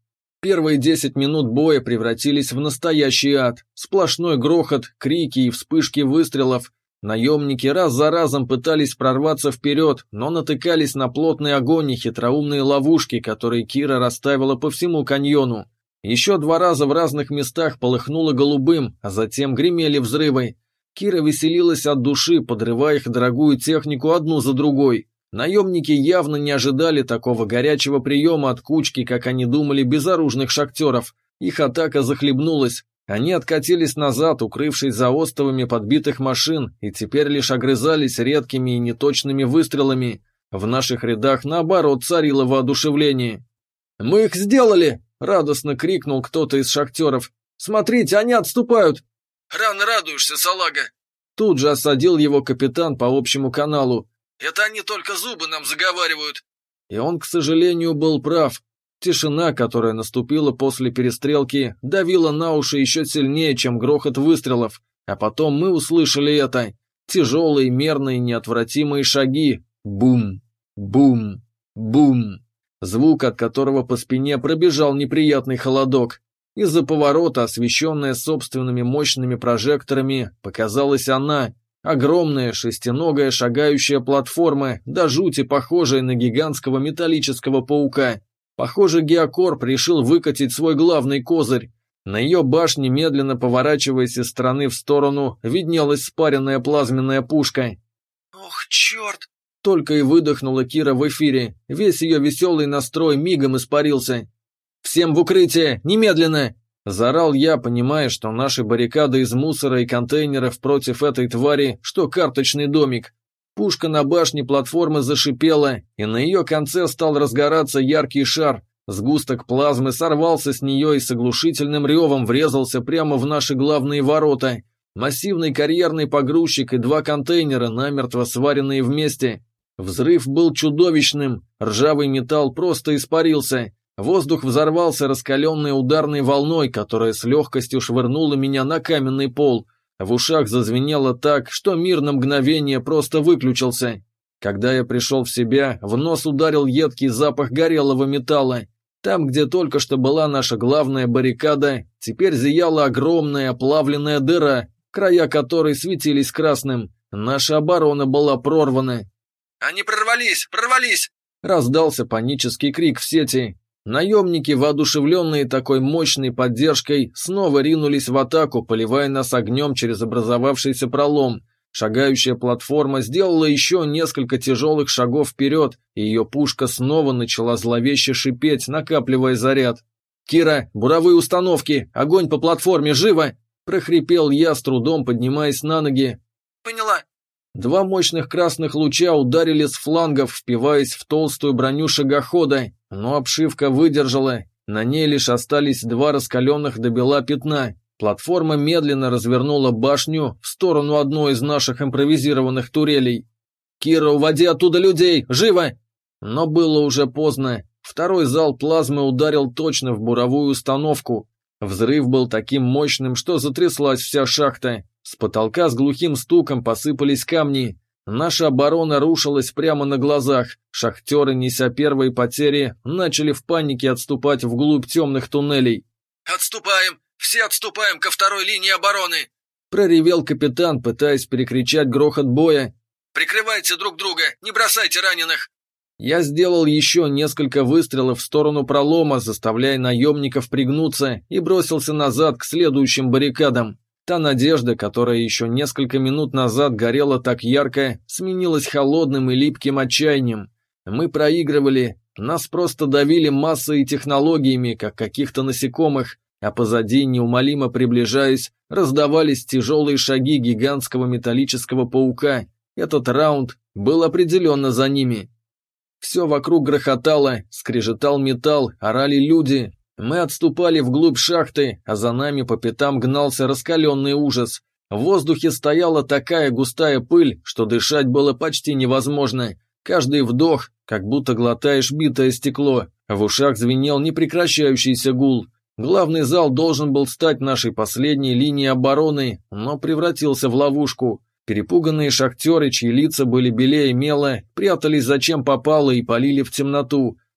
[SPEAKER 1] Первые 10 минут боя превратились в настоящий ад. Сплошной грохот, крики и вспышки выстрелов. Наемники раз за разом пытались прорваться вперед, но натыкались на плотный огонь и хитроумные ловушки, которые Кира расставила по всему каньону. Еще 2 раза в разных местах полыхнуло голубым, а затем гремели взрывы. Кира веселилась от души, подрывая их дорогую технику одну за другой. Наемники явно не ожидали такого горячего приема от кучки, как они думали, безоружных шахтеров. Их атака захлебнулась. Они откатились назад, укрывшись за остовами подбитых машин, и теперь лишь огрызались редкими и неточными выстрелами. В наших рядах, наоборот, царило воодушевление. «Мы их сделали!» — радостно крикнул кто-то из шахтеров. «Смотрите, они отступают!»
[SPEAKER 2] «Рано радуешься, салага!»
[SPEAKER 1] Тут же осадил его капитан по общему каналу.
[SPEAKER 2] «Это они только зубы нам заговаривают!»
[SPEAKER 1] И он, к сожалению, был прав. Тишина, которая наступила после перестрелки, давила на уши еще сильнее, чем грохот выстрелов. А потом мы услышали это. Тяжелые, мерные, неотвратимые шаги. Бум, бум, бум. Звук, от которого по спине пробежал неприятный холодок. Из-за поворота, освещенная собственными мощными прожекторами, показалась она. Огромная шестиногая шагающая платформа, до жути похожая на гигантского металлического паука. Похоже, Геокорп решил выкатить свой главный козырь. На ее башне, медленно поворачиваясь из стороны в сторону, виднелась спаренная плазменная пушка.
[SPEAKER 2] «Ох, черт!»
[SPEAKER 1] Только и выдохнула Кира в эфире. Весь ее веселый настрой мигом испарился. «Всем в укрытие! Немедленно!» Заорал я, понимая, что наши баррикады из мусора и контейнеров против этой твари, что карточный домик. Пушка на башне платформы зашипела, и на ее конце стал разгораться яркий шар. Сгусток плазмы сорвался с нее и с оглушительным ревом врезался прямо в наши главные ворота. Массивный карьерный погрузчик и 2 контейнера, намертво сваренные вместе. Взрыв был чудовищным, ржавый металл просто испарился. Воздух взорвался раскаленной ударной волной, которая с легкостью швырнула меня на каменный пол. В ушах зазвенело так, что мир на мгновение просто выключился. Когда я пришел в себя, в нос ударил едкий запах горелого металла. Там, где только что была наша главная баррикада, теперь зияла огромная оплавленная дыра, края которой светились красным. Наша оборона была прорвана.
[SPEAKER 2] «Они прорвались! Прорвались!»
[SPEAKER 1] Раздался панический крик в сети. Наемники, воодушевленные такой мощной поддержкой, снова ринулись в атаку, поливая нас огнем через образовавшийся пролом. Шагающая платформа сделала еще несколько тяжелых шагов вперед, и ее пушка снова начала зловеще шипеть, накапливая заряд. «Кира, буровые установки! Огонь по платформе! Живо!» – прохрипел я, с трудом поднимаясь на ноги.
[SPEAKER 2] «Поняла!»
[SPEAKER 1] 2 мощных красных луча ударили с флангов, впиваясь в толстую броню шагохода, но обшивка выдержала. На ней лишь остались 2 раскаленных до бела пятна. Платформа медленно развернула башню в сторону одной из наших импровизированных турелей. «Кира, уводи оттуда людей! Живо!» Но было уже поздно. Второй залп плазмы ударил точно в буровую установку. Взрыв был таким мощным, что затряслась вся шахта. С потолка с глухим стуком посыпались камни. Наша оборона рушилась прямо на глазах. Шахтеры, неся первые потери, начали в панике отступать вглубь темных туннелей.
[SPEAKER 2] «Отступаем! Все отступаем ко второй линии обороны!»
[SPEAKER 1] Проревел капитан, пытаясь перекричать грохот боя.
[SPEAKER 2] «Прикрывайте друг друга! Не бросайте раненых!»
[SPEAKER 1] Я сделал еще несколько выстрелов в сторону пролома, заставляя наемников пригнуться, и бросился назад к следующим баррикадам. Та надежда, которая еще несколько минут назад горела так ярко, сменилась холодным и липким отчаянием. Мы проигрывали, нас просто давили массой и технологиями, как каких-то насекомых, а позади, неумолимо приближаясь, раздавались тяжелые шаги гигантского металлического паука. Этот раунд был определенно за ними. Все вокруг грохотало, скрежетал металл, орали люди. Мы отступали вглубь шахты, а за нами по пятам гнался раскаленный ужас. В воздухе стояла такая густая пыль, что дышать было почти невозможно. Каждый вдох, как будто глотаешь битое стекло. В ушах звенел непрекращающийся гул. Главный зал должен был стать нашей последней линией обороны, но превратился в ловушку. Перепуганные шахтеры, чьи лица были белее мела, прятались зачем попало и палили в темноту.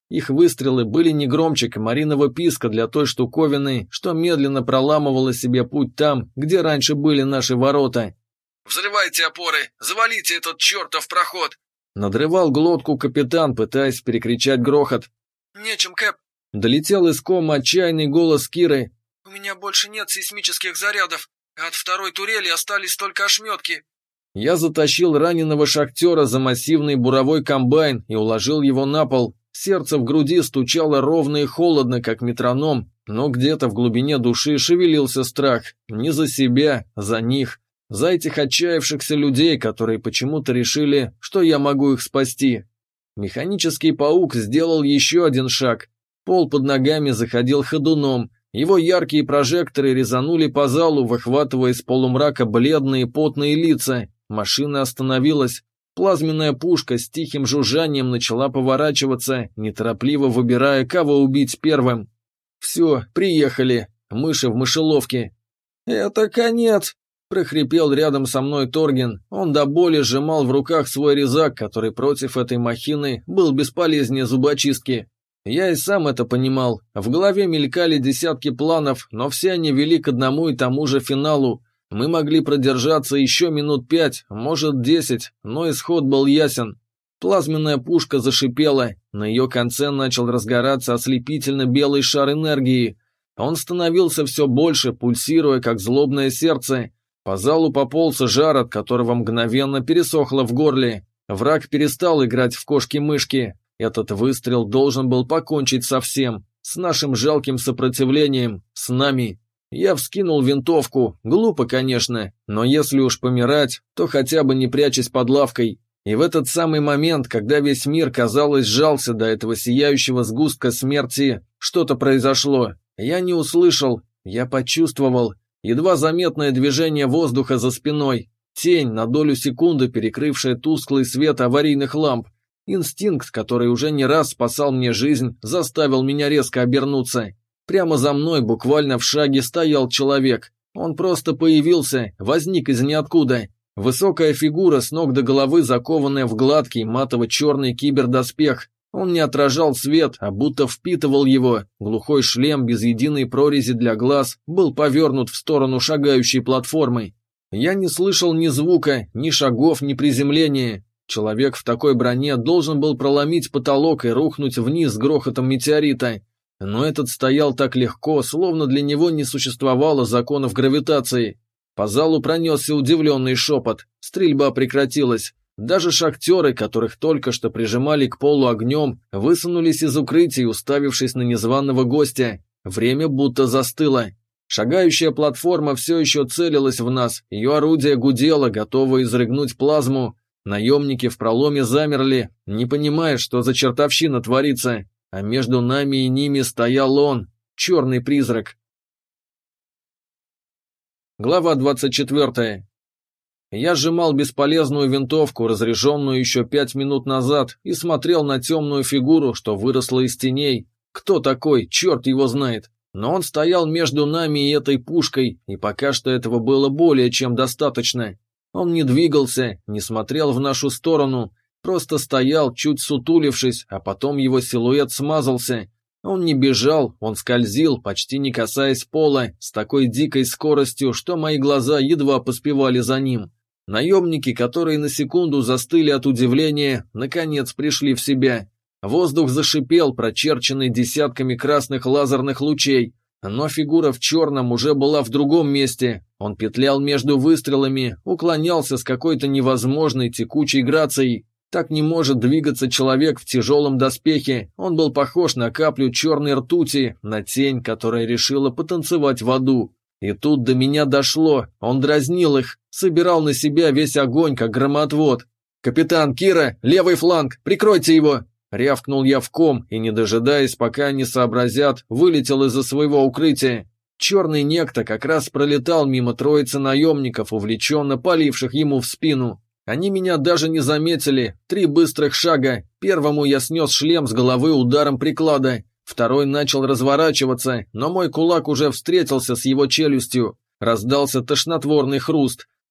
[SPEAKER 1] Их выстрелы были не громче комариного писка для той штуковины, что медленно проламывала себе путь там, где раньше были наши ворота.
[SPEAKER 2] «Взрывайте опоры! Завалите этот чертов проход!»
[SPEAKER 1] Надрывал глотку капитан, пытаясь перекричать грохот.
[SPEAKER 2] «Нечем, Кэп!»
[SPEAKER 1] Долетел из кома отчаянный голос Киры.
[SPEAKER 2] «У меня больше нет сейсмических зарядов, а от второй турели остались только ошметки».
[SPEAKER 1] Я затащил раненого шахтера за массивный буровой комбайн и уложил его на пол. Сердце в груди стучало ровно и холодно, как метроном, но где-то в глубине души шевелился страх. Не за себя, за них. За этих отчаявшихся людей, которые почему-то решили, что я могу их спасти. Механический паук сделал еще один шаг. Пол под ногами заходил ходуном. Его яркие прожекторы резанули по залу, выхватывая из полумрака бледные потные лица. Машина остановилась. Плазменная пушка с тихим жужжанием начала поворачиваться, неторопливо выбирая, кого убить первым. «Все, приехали. Мыши в мышеловке». «Это конец!» — прохрипел рядом со мной Торген. Он до боли сжимал в руках свой резак, который против этой махины был бесполезнее зубочистки. Я и сам это понимал. В голове мелькали десятки планов, но все они вели к одному и тому же финалу. Мы могли продержаться еще минут 5, может 10, но исход был ясен. Плазменная пушка зашипела, на ее конце начал разгораться ослепительно белый шар энергии. Он становился все больше, пульсируя, как злобное сердце. По залу пополз жар, от которого мгновенно пересохло в горле. Враг перестал играть в кошки-мышки. Этот выстрел должен был покончить со всем, с нашим жалким сопротивлением, с нами. Я вскинул винтовку, глупо, конечно, но если уж помирать, то хотя бы не прячась под лавкой. И в этот самый момент, когда весь мир, казалось, сжался до этого сияющего сгустка смерти, что-то произошло. Я не услышал, я почувствовал. Едва заметное движение воздуха за спиной, тень, на долю секунды перекрывшая тусклый свет аварийных ламп. Инстинкт, который уже не раз спасал мне жизнь, заставил меня резко обернуться. Прямо за мной, буквально в шаге, стоял человек. Он просто появился, возник из ниоткуда. Высокая фигура, с ног до головы закованная в гладкий, матово-черный кибердоспех. Он не отражал свет, а будто впитывал его. Глухой шлем без единой прорези для глаз был повернут в сторону шагающей платформы. Я не слышал ни звука, ни шагов, ни приземления. Человек в такой броне должен был проломить потолок и рухнуть вниз с грохотом метеорита. Но этот стоял так легко, словно для него не существовало законов гравитации. По залу пронесся удивленный шепот. Стрельба прекратилась. Даже шахтеры, которых только что прижимали к полу огнем, высунулись из укрытий, уставившись на незваного гостя. Время будто застыло. Шагающая платформа все еще целилась в нас, ее орудие гудело, готово изрыгнуть плазму. Наемники в проломе замерли, не понимая, что за чертовщина творится. А между нами и ними стоял он, черный призрак. Глава 24. Я сжимал бесполезную винтовку, разряженную еще 5 минут назад, и смотрел на темную фигуру, что выросла из теней. Кто такой, черт его знает. Но он стоял между нами и этой пушкой, и пока что этого было более чем достаточно. Он не двигался, не смотрел в нашу сторону, просто стоял, чуть сутулившись, а потом его силуэт смазался. Он не бежал, он скользил, почти не касаясь пола, с такой дикой скоростью, что мои глаза едва поспевали за ним. Наемники, которые на секунду застыли от удивления, наконец пришли в себя. Воздух зашипел, прочерченный десятками красных лазерных лучей, но фигура в черном уже была в другом месте. Он петлял между выстрелами, уклонялся с какой-то невозможной текучей грацией. Так не может двигаться человек в тяжелом доспехе. Он был похож на каплю черной ртути, на тень, которая решила потанцевать в аду. И тут до меня дошло. Он дразнил их, собирал на себя весь огонь, как громотвод. «Капитан, Кира, левый фланг, прикройте его!» Рявкнул я в ком и, не дожидаясь, пока они сообразят, вылетел из-за своего укрытия. Черный некто как раз пролетал мимо троицы наемников, увлеченно паливших ему в спину. Они меня даже не заметили. 3 быстрых шага. Первому я снес шлем с головы ударом приклада. Второй начал разворачиваться, но мой кулак уже встретился с его челюстью. Раздался тошнотворный хруст.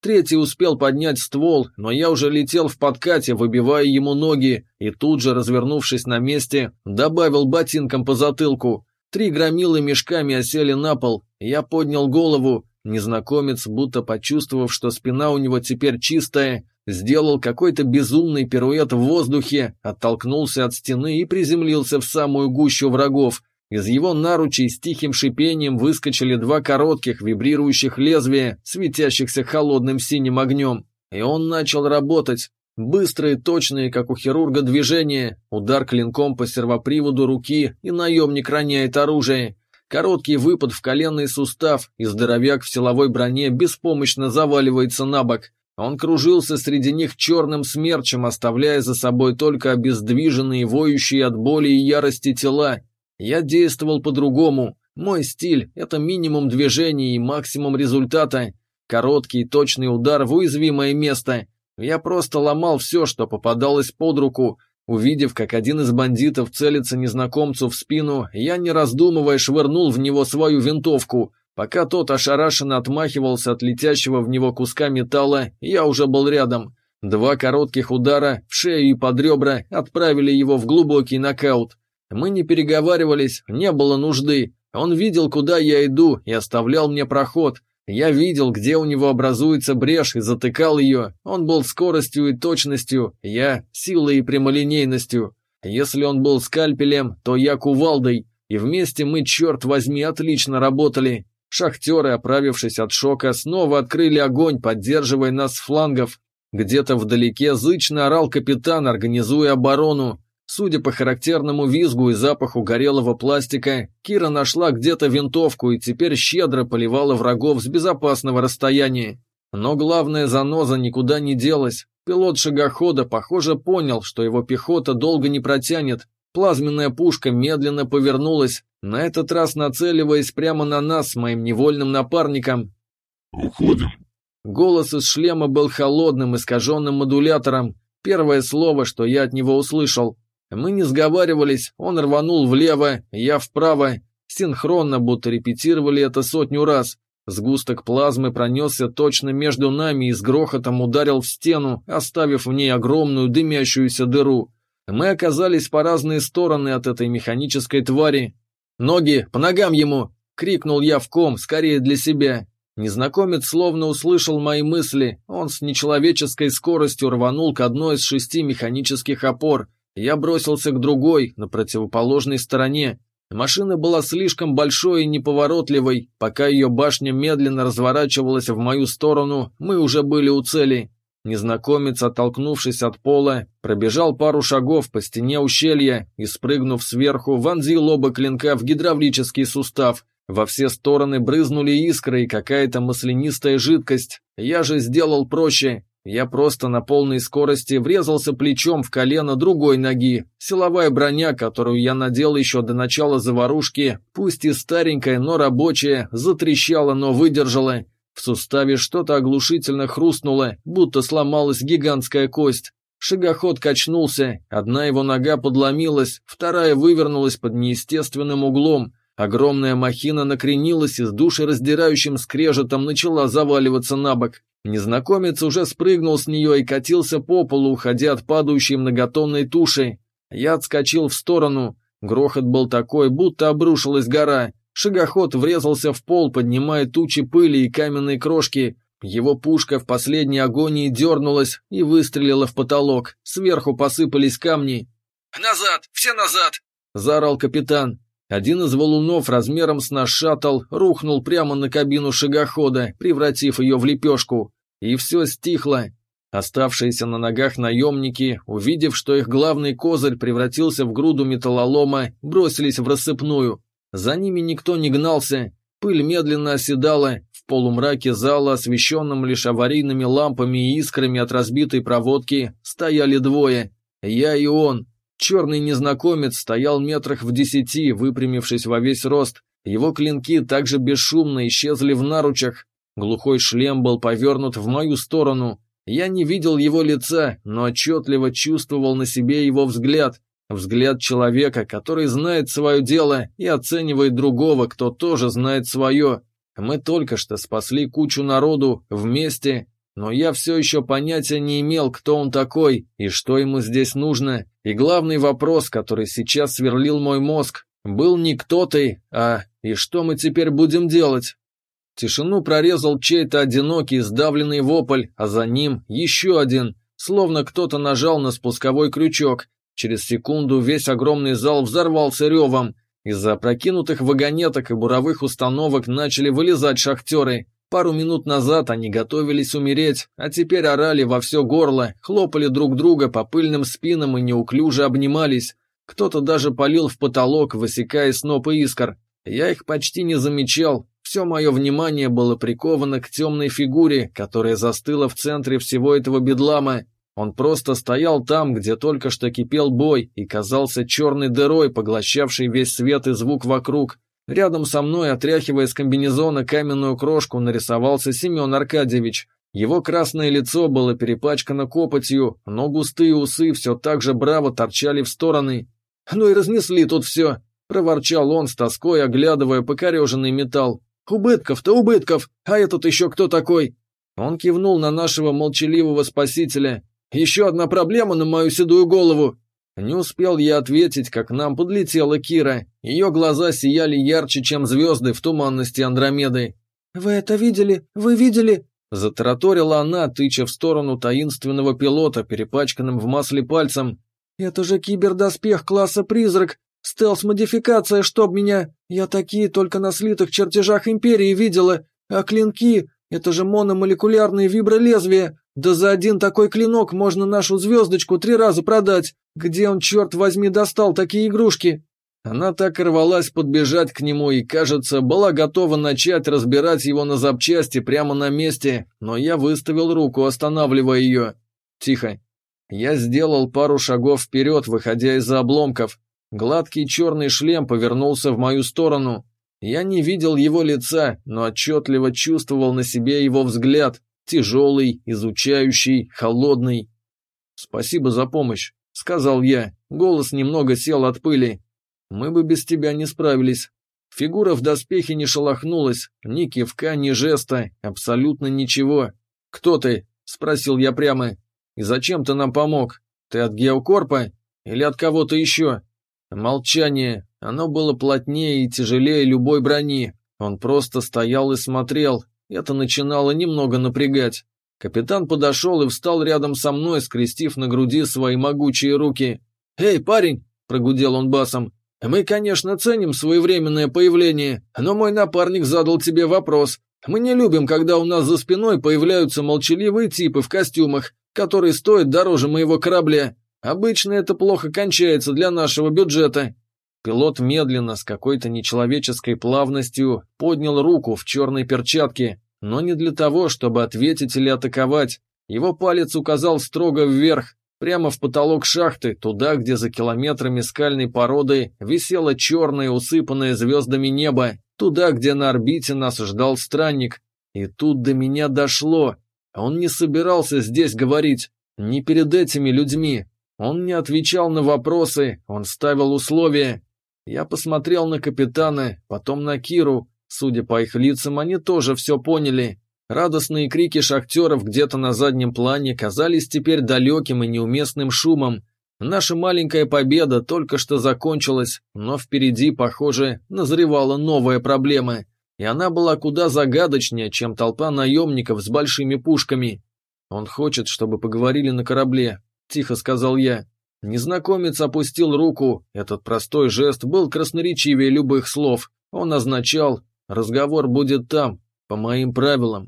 [SPEAKER 1] Третий успел поднять ствол, но я уже летел в подкате, выбивая ему ноги, и тут же, развернувшись на месте, добавил ботинком по затылку. 3 громилы мешками осели на пол. Я поднял голову. Незнакомец, будто почувствовав, что спина у него теперь чистая, сделал какой-то безумный пируэт в воздухе, оттолкнулся от стены и приземлился в самую гущу врагов. Из его наручей с тихим шипением выскочили 2 коротких вибрирующих лезвия, светящихся холодным синим огнем. И он начал работать. Быстрые, точные, как у хирурга, движения, удар клинком по сервоприводу руки, и наемник роняет оружие. Короткий выпад в коленный сустав, и здоровяк в силовой броне беспомощно заваливается на бок. Он кружился среди них черным смерчем, оставляя за собой только обездвиженные, воющие от боли и ярости тела. Я действовал по-другому. Мой стиль – это минимум движений и максимум результата. Короткий, точный удар в уязвимое место. Я просто ломал все, что попадалось под руку. Увидев, как один из бандитов целится незнакомцу в спину, я, не раздумывая, швырнул в него свою винтовку. Пока тот ошарашенно отмахивался от летящего в него куска металла, я уже был рядом. 2 коротких удара в шею и под ребра отправили его в глубокий нокаут. Мы не переговаривались, не было нужды. Он видел, куда я иду, и оставлял мне проход. Я видел, где у него образуется брешь, и затыкал ее. Он был скоростью и точностью, я силой и прямолинейностью. Если он был скальпелем, то я кувалдой, и вместе мы, черт возьми, отлично работали. Шахтеры, оправившись от шока, снова открыли огонь, поддерживая нас с флангов. Где-то вдалеке зычно орал капитан, организуя оборону. Судя по характерному визгу и запаху горелого пластика, Кира нашла где-то винтовку и теперь щедро поливала врагов с безопасного расстояния. Но главная заноза никуда не делась. Пилот шагохода, похоже, понял, что его пехота долго не протянет. Плазменная пушка медленно повернулась, на этот раз нацеливаясь прямо на нас с моим невольным напарником.
[SPEAKER 3] «Уходим».
[SPEAKER 1] Голос из шлема был холодным, искаженным модулятором. Первое слово, что я от него услышал. Мы не сговаривались, он рванул влево, я вправо. Синхронно, будто репетировали это 100 раз. Сгусток плазмы пронесся точно между нами и с грохотом ударил в стену, оставив в ней огромную дымящуюся дыру. Мы оказались по разные стороны от этой механической твари. «Ноги, по ногам ему!» — крикнул я в ком, скорее для себя. Незнакомец словно услышал мои мысли. Он с нечеловеческой скоростью рванул к одной из 6 механических опор. Я бросился к другой, на противоположной стороне. Машина была слишком большой и неповоротливой. Пока ее башня медленно разворачивалась в мою сторону, мы уже были у цели. Незнакомец, оттолкнувшись от пола, пробежал пару шагов по стене ущелья и, спрыгнув сверху, вонзил оба клинка в гидравлический сустав. Во все стороны брызнули искры и какая-то маслянистая жидкость. Я же сделал проще. Я просто на полной скорости врезался плечом в колено другой ноги. Силовая броня, которую я надел еще до начала заварушки, пусть и старенькая, но рабочая, затрещала, но выдержала. В суставе что-то оглушительно хрустнуло, будто сломалась гигантская кость. Шагоход качнулся, одна его нога подломилась, вторая вывернулась под неестественным углом. Огромная махина накренилась и с душераздирающим скрежетом начала заваливаться на бок. Незнакомец уже спрыгнул с нее и катился по полу, уходя от падающей многотонной туши. Я отскочил в сторону. Грохот был такой, будто обрушилась гора. Шагоход врезался в пол, поднимая тучи пыли и каменной крошки. Его пушка в последней агонии дернулась и выстрелила в потолок. Сверху посыпались камни.
[SPEAKER 2] «Назад! Все назад!»
[SPEAKER 1] — заорал капитан. Один из валунов размером с наш шаттл рухнул прямо на кабину шагохода, превратив ее в лепешку. И все стихло. Оставшиеся на ногах наемники, увидев, что их главный козырь превратился в груду металлолома, бросились в рассыпную. За ними никто не гнался. Пыль медленно оседала. В полумраке зала, освещенном лишь аварийными лампами и искрами от разбитой проводки, стояли двое. Я и он. Черный незнакомец стоял метрах в 10, выпрямившись во весь рост. Его клинки также бесшумно исчезли в наручах. Глухой шлем был повернут в мою сторону. Я не видел его лица, но отчетливо чувствовал на себе его взгляд. Взгляд человека, который знает свое дело и оценивает другого, кто тоже знает свое. Мы только что спасли кучу народу, вместе. но я все еще понятия не имел, кто он такой и что ему здесь нужно, и главный вопрос, который сейчас сверлил мой мозг, был не кто ты, а «и что мы теперь будем делать?». Тишину прорезал чей-то одинокий сдавленный вопль, а за ним еще один, словно кто-то нажал на спусковой крючок. Через секунду весь огромный зал взорвался ревом. Из-за опрокинутых вагонеток и буровых установок начали вылезать шахтеры. Пару минут назад они готовились умереть, а теперь орали во все горло, хлопали друг друга по пыльным спинам и неуклюже обнимались. Кто-то даже палил в потолок, высекая снопы искр. Я их почти не замечал. Все мое внимание было приковано к темной фигуре, которая застыла в центре всего этого бедлама. Он просто стоял там, где только что кипел бой, и казался черной дырой, поглощавшей весь свет и звук вокруг. Рядом со мной, отряхивая с комбинезона каменную крошку, нарисовался Семен Аркадьевич. Его красное лицо было перепачкано копотью, но густые усы все так же браво торчали в стороны. «Ну и разнесли тут все», — проворчал он с тоской, оглядывая покореженный металл. «Убытков-то убытков, а этот еще кто такой?» Он кивнул на нашего молчаливого спасителя. «Еще одна проблема на мою седую голову». Не успел я ответить, как к нам подлетела Кира. Ее глаза сияли ярче, чем звезды в туманности Андромеды.
[SPEAKER 2] «Вы это видели? Вы видели?»
[SPEAKER 1] Затараторила она, тыча в сторону таинственного пилота, перепачканным в масле пальцем.
[SPEAKER 2] «Это же кибердоспех класса «Призрак». Стелс-модификация, чтоб меня. Я такие только на слитых чертежах Империи видела. А клинки — это же мономолекулярные вибролезвия. Да за один такой клинок можно нашу звездочку 3 раза продать. Где он, черт возьми, достал такие игрушки?»
[SPEAKER 1] Она так и рвалась подбежать к нему и, кажется, была готова начать разбирать его на запчасти прямо на месте, но я выставил руку, останавливая ее. «Тихо». Я сделал пару шагов вперед, выходя из-за обломков. Гладкий черный шлем повернулся в мою сторону. Я не видел его лица, но отчетливо чувствовал на себе его взгляд. Тяжелый, изучающий, холодный. «Спасибо за помощь», — сказал я. Голос немного сел от пыли. «Мы бы без тебя не справились». Фигура в доспехе не шелохнулась, ни кивка, ни жеста, абсолютно ничего. «Кто ты?» — спросил я прямо. «И зачем ты нам помог? Ты от Геокорпа? Или от кого-то еще?» Молчание. Оно было плотнее и тяжелее любой брони. Он просто стоял и смотрел. Это начинало немного напрягать. Капитан подошел и встал рядом со мной, скрестив на груди свои могучие руки. «Эй, парень!» — прогудел он басом. «Мы, конечно, ценим своевременное появление, но мой напарник задал тебе вопрос. Мы не любим, когда у нас за спиной появляются молчаливые типы в костюмах, которые стоят дороже моего корабля. Обычно это плохо кончается для нашего бюджета». Пилот медленно, с какой-то нечеловеческой плавностью, поднял руку в черной перчатке, но не для того, чтобы ответить или атаковать. Его палец указал строго вверх, прямо в потолок шахты, туда, где за километрами скальной породы висело черное, усыпанное звездами небо, туда, где на орбите нас ждал странник. И тут до меня дошло. Он не собирался здесь говорить, не перед этими людьми. Он не отвечал на вопросы, он ставил условия. Я посмотрел на капитана, потом на Киру. Судя по их лицам, они тоже все поняли. Радостные крики шахтеров где-то на заднем плане казались теперь далеким и неуместным шумом. Наша маленькая победа только что закончилась, но впереди, похоже, назревала новая проблема. И она была куда загадочнее, чем толпа наемников с большими пушками. «Он хочет, чтобы поговорили на корабле», — тихо сказал я. Незнакомец опустил руку. Этот простой жест был красноречивее любых слов. Он означал: разговор будет там, по моим правилам.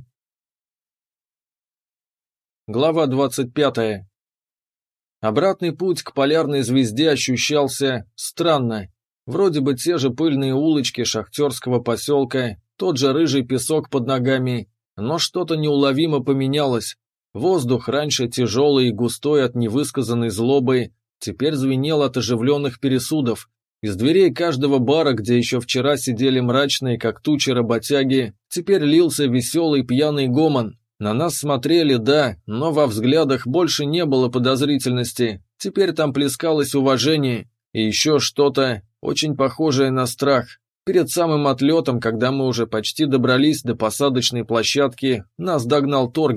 [SPEAKER 1] Глава 25. Обратный путь к полярной звезде ощущался странно. Вроде бы те же пыльные улочки шахтерского поселка, тот же рыжий песок под ногами, но что-то неуловимо поменялось. Воздух, раньше тяжелый и густой от невысказанной злобы, теперь звенел от оживленных пересудов. Из дверей каждого бара, где еще вчера сидели мрачные, как тучи, работяги, теперь лился веселый пьяный гомон. На нас смотрели, да, но во взглядах больше не было подозрительности. Теперь там плескалось уважение и еще что-то очень похожее на страх. Перед самым отлетом, когда мы уже почти добрались до посадочной площадки, нас догнал Торген.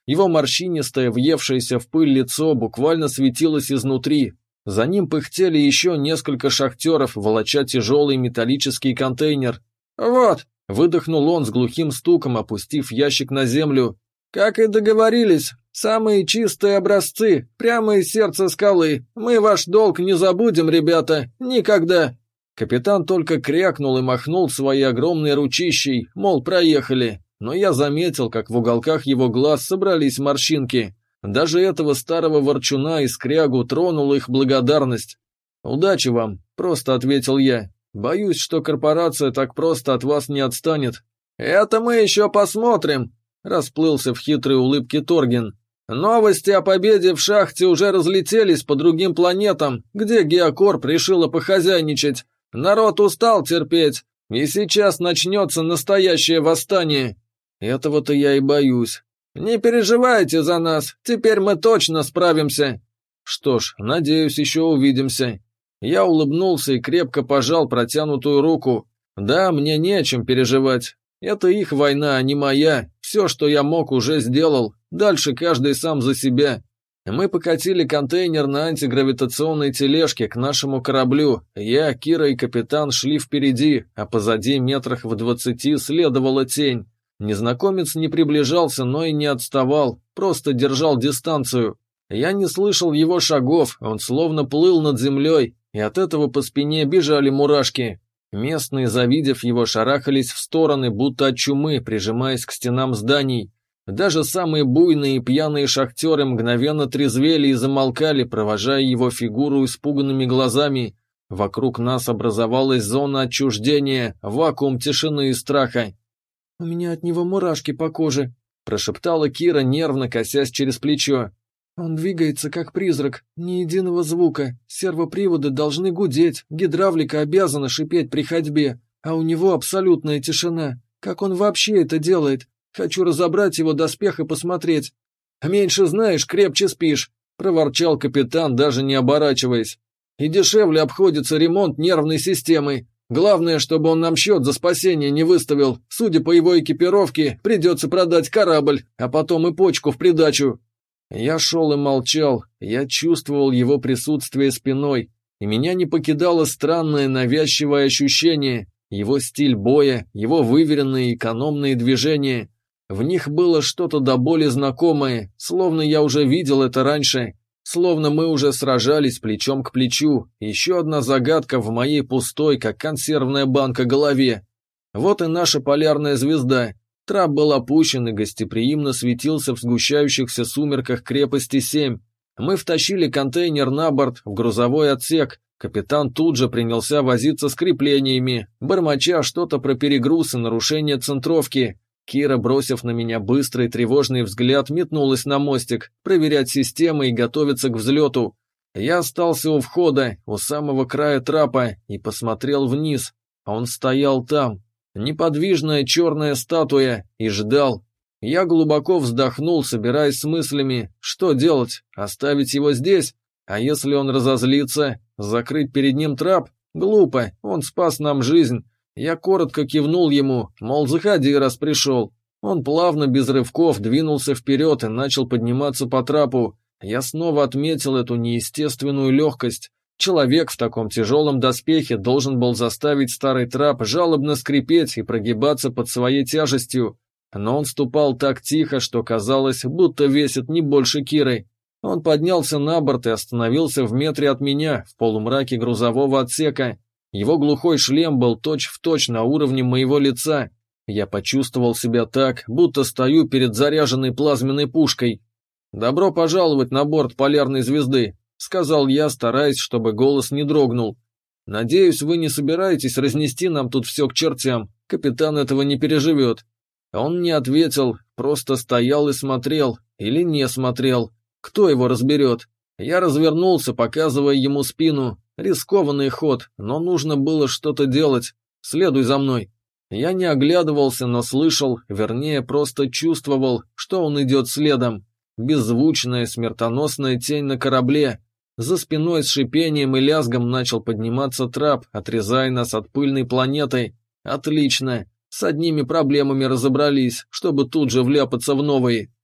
[SPEAKER 1] Его морщинистое, въевшееся в пыль лицо буквально светилось изнутри. За ним пыхтели еще несколько шахтеров, волоча тяжелый металлический контейнер. «Вот!» — выдохнул он с глухим стуком, опустив ящик на землю. «Как и договорились, самые чистые образцы, прямо из сердца скалы. Мы ваш долг не забудем, ребята, никогда!» Капитан только крякнул и махнул своей огромной ручищей, мол, проехали. Но я заметил, как в уголках его глаз собрались морщинки. Даже этого старого ворчуна и скрягу тронула их благодарность. «Удачи вам», — просто ответил я. «Боюсь, что корпорация так просто от вас не отстанет». «Это мы еще посмотрим», — расплылся в хитрой улыбке Торген. «Новости о победе в шахте уже разлетелись по другим планетам, где Геокорп решила похозяйничать. Народ устал терпеть, и сейчас начнется настоящее восстание». «Этого-то я и боюсь». «Не переживайте за нас, теперь мы точно справимся». «Что ж, надеюсь, еще увидимся». Я улыбнулся и крепко пожал протянутую руку. «Да, мне не о чем переживать. Это их война, а не моя. Все, что я мог, уже сделал. Дальше каждый сам за себя». Мы покатили контейнер на антигравитационной тележке к нашему кораблю. Я, Кира и капитан шли впереди, а позади метрах в 20 следовала тень. Незнакомец не приближался, но и не отставал, просто держал дистанцию. Я не слышал его шагов, он словно плыл над землей, и от этого по спине бежали мурашки. Местные, завидев его, шарахались в стороны, будто от чумы, прижимаясь к стенам зданий. Даже самые буйные и пьяные шахтеры мгновенно трезвели и замолкали, провожая его фигуру испуганными глазами. Вокруг нас образовалась зона отчуждения, вакуум тишины и страха.
[SPEAKER 2] «У меня от него мурашки по коже», — прошептала Кира, нервно косясь через плечо. «Он двигается, как призрак, ни единого звука. Сервоприводы должны гудеть, гидравлика обязана шипеть при ходьбе, а у него абсолютная тишина. Как он вообще это делает? Хочу разобрать его доспех и посмотреть».
[SPEAKER 1] «Меньше знаешь, крепче спишь», — проворчал капитан, даже не оборачиваясь. «И дешевле обходится ремонт нервной системы. Главное, чтобы он нам счет за спасение не выставил. Судя по его экипировке, придется продать корабль, а потом и почку в придачу». Я шел и молчал, я чувствовал его присутствие спиной, и меня не покидало странное навязчивое ощущение, его стиль боя, его выверенные экономные движения. В них было что-то до боли знакомое, словно я уже видел это раньше. Словно мы уже сражались плечом к плечу, еще одна загадка в моей пустой, как консервная банка, голове. Вот и наша полярная звезда. Трап был опущен и гостеприимно светился в сгущающихся сумерках крепости 7. Мы втащили контейнер на борт, в грузовой отсек. Капитан тут же принялся возиться с креплениями, бормоча что-то про перегруз и нарушение центровки. Кира, бросив на меня быстрый тревожный взгляд, метнулась на мостик, проверять системы и готовиться к взлету. Я остался у входа, у самого края трапа, и посмотрел вниз. Он стоял там, неподвижная черная статуя, и ждал. Я глубоко вздохнул, собираясь с мыслями, что делать, оставить его здесь? А если он разозлится, закрыть перед ним трап? Глупо, он спас нам жизнь. Я коротко кивнул ему, мол, заходи, раз пришел. Он плавно, без рывков, двинулся вперед и начал подниматься по трапу. Я снова отметил эту неестественную легкость. Человек в таком тяжелом доспехе должен был заставить старый трап жалобно скрипеть и прогибаться под своей тяжестью. Но он ступал так тихо, что казалось, будто весит не больше Киры. Он поднялся на борт и остановился в метре от меня, в полумраке грузового отсека. Его глухой шлем был точь-в-точь на уровне моего лица. Я почувствовал себя так, будто стою перед заряженной плазменной пушкой. «Добро пожаловать на борт полярной звезды», — сказал я, стараясь, чтобы голос не дрогнул. «Надеюсь, вы не собираетесь разнести нам тут все к чертям. Капитан этого не переживет». Он не ответил, просто стоял и смотрел, или не смотрел. Кто его разберет? Я развернулся, показывая ему спину. Рискованный ход, но нужно было что-то делать. Следуй за мной. Я не оглядывался, но слышал, вернее, просто чувствовал, что он идет следом. Беззвучная смертоносная тень на корабле. За спиной с шипением и лязгом начал подниматься трап, отрезая нас от пыльной планеты. Отлично. С одними проблемами разобрались, чтобы тут же вляпаться в новые.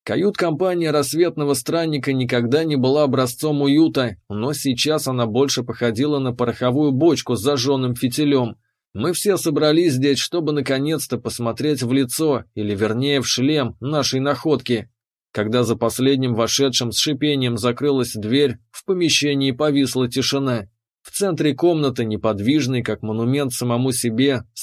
[SPEAKER 1] Кают-компания рассветного странника никогда не была образцом уюта, но сейчас она больше походила на пороховую бочку с зажженным фитилем. Мы все собрались здесь, чтобы наконец-то посмотреть в лицо, или вернее в шлем, нашей находки. Когда за последним вошедшим с шипением закрылась дверь, в помещении повисла тишина. В центре комнаты, неподвижный, как монумент самому себе,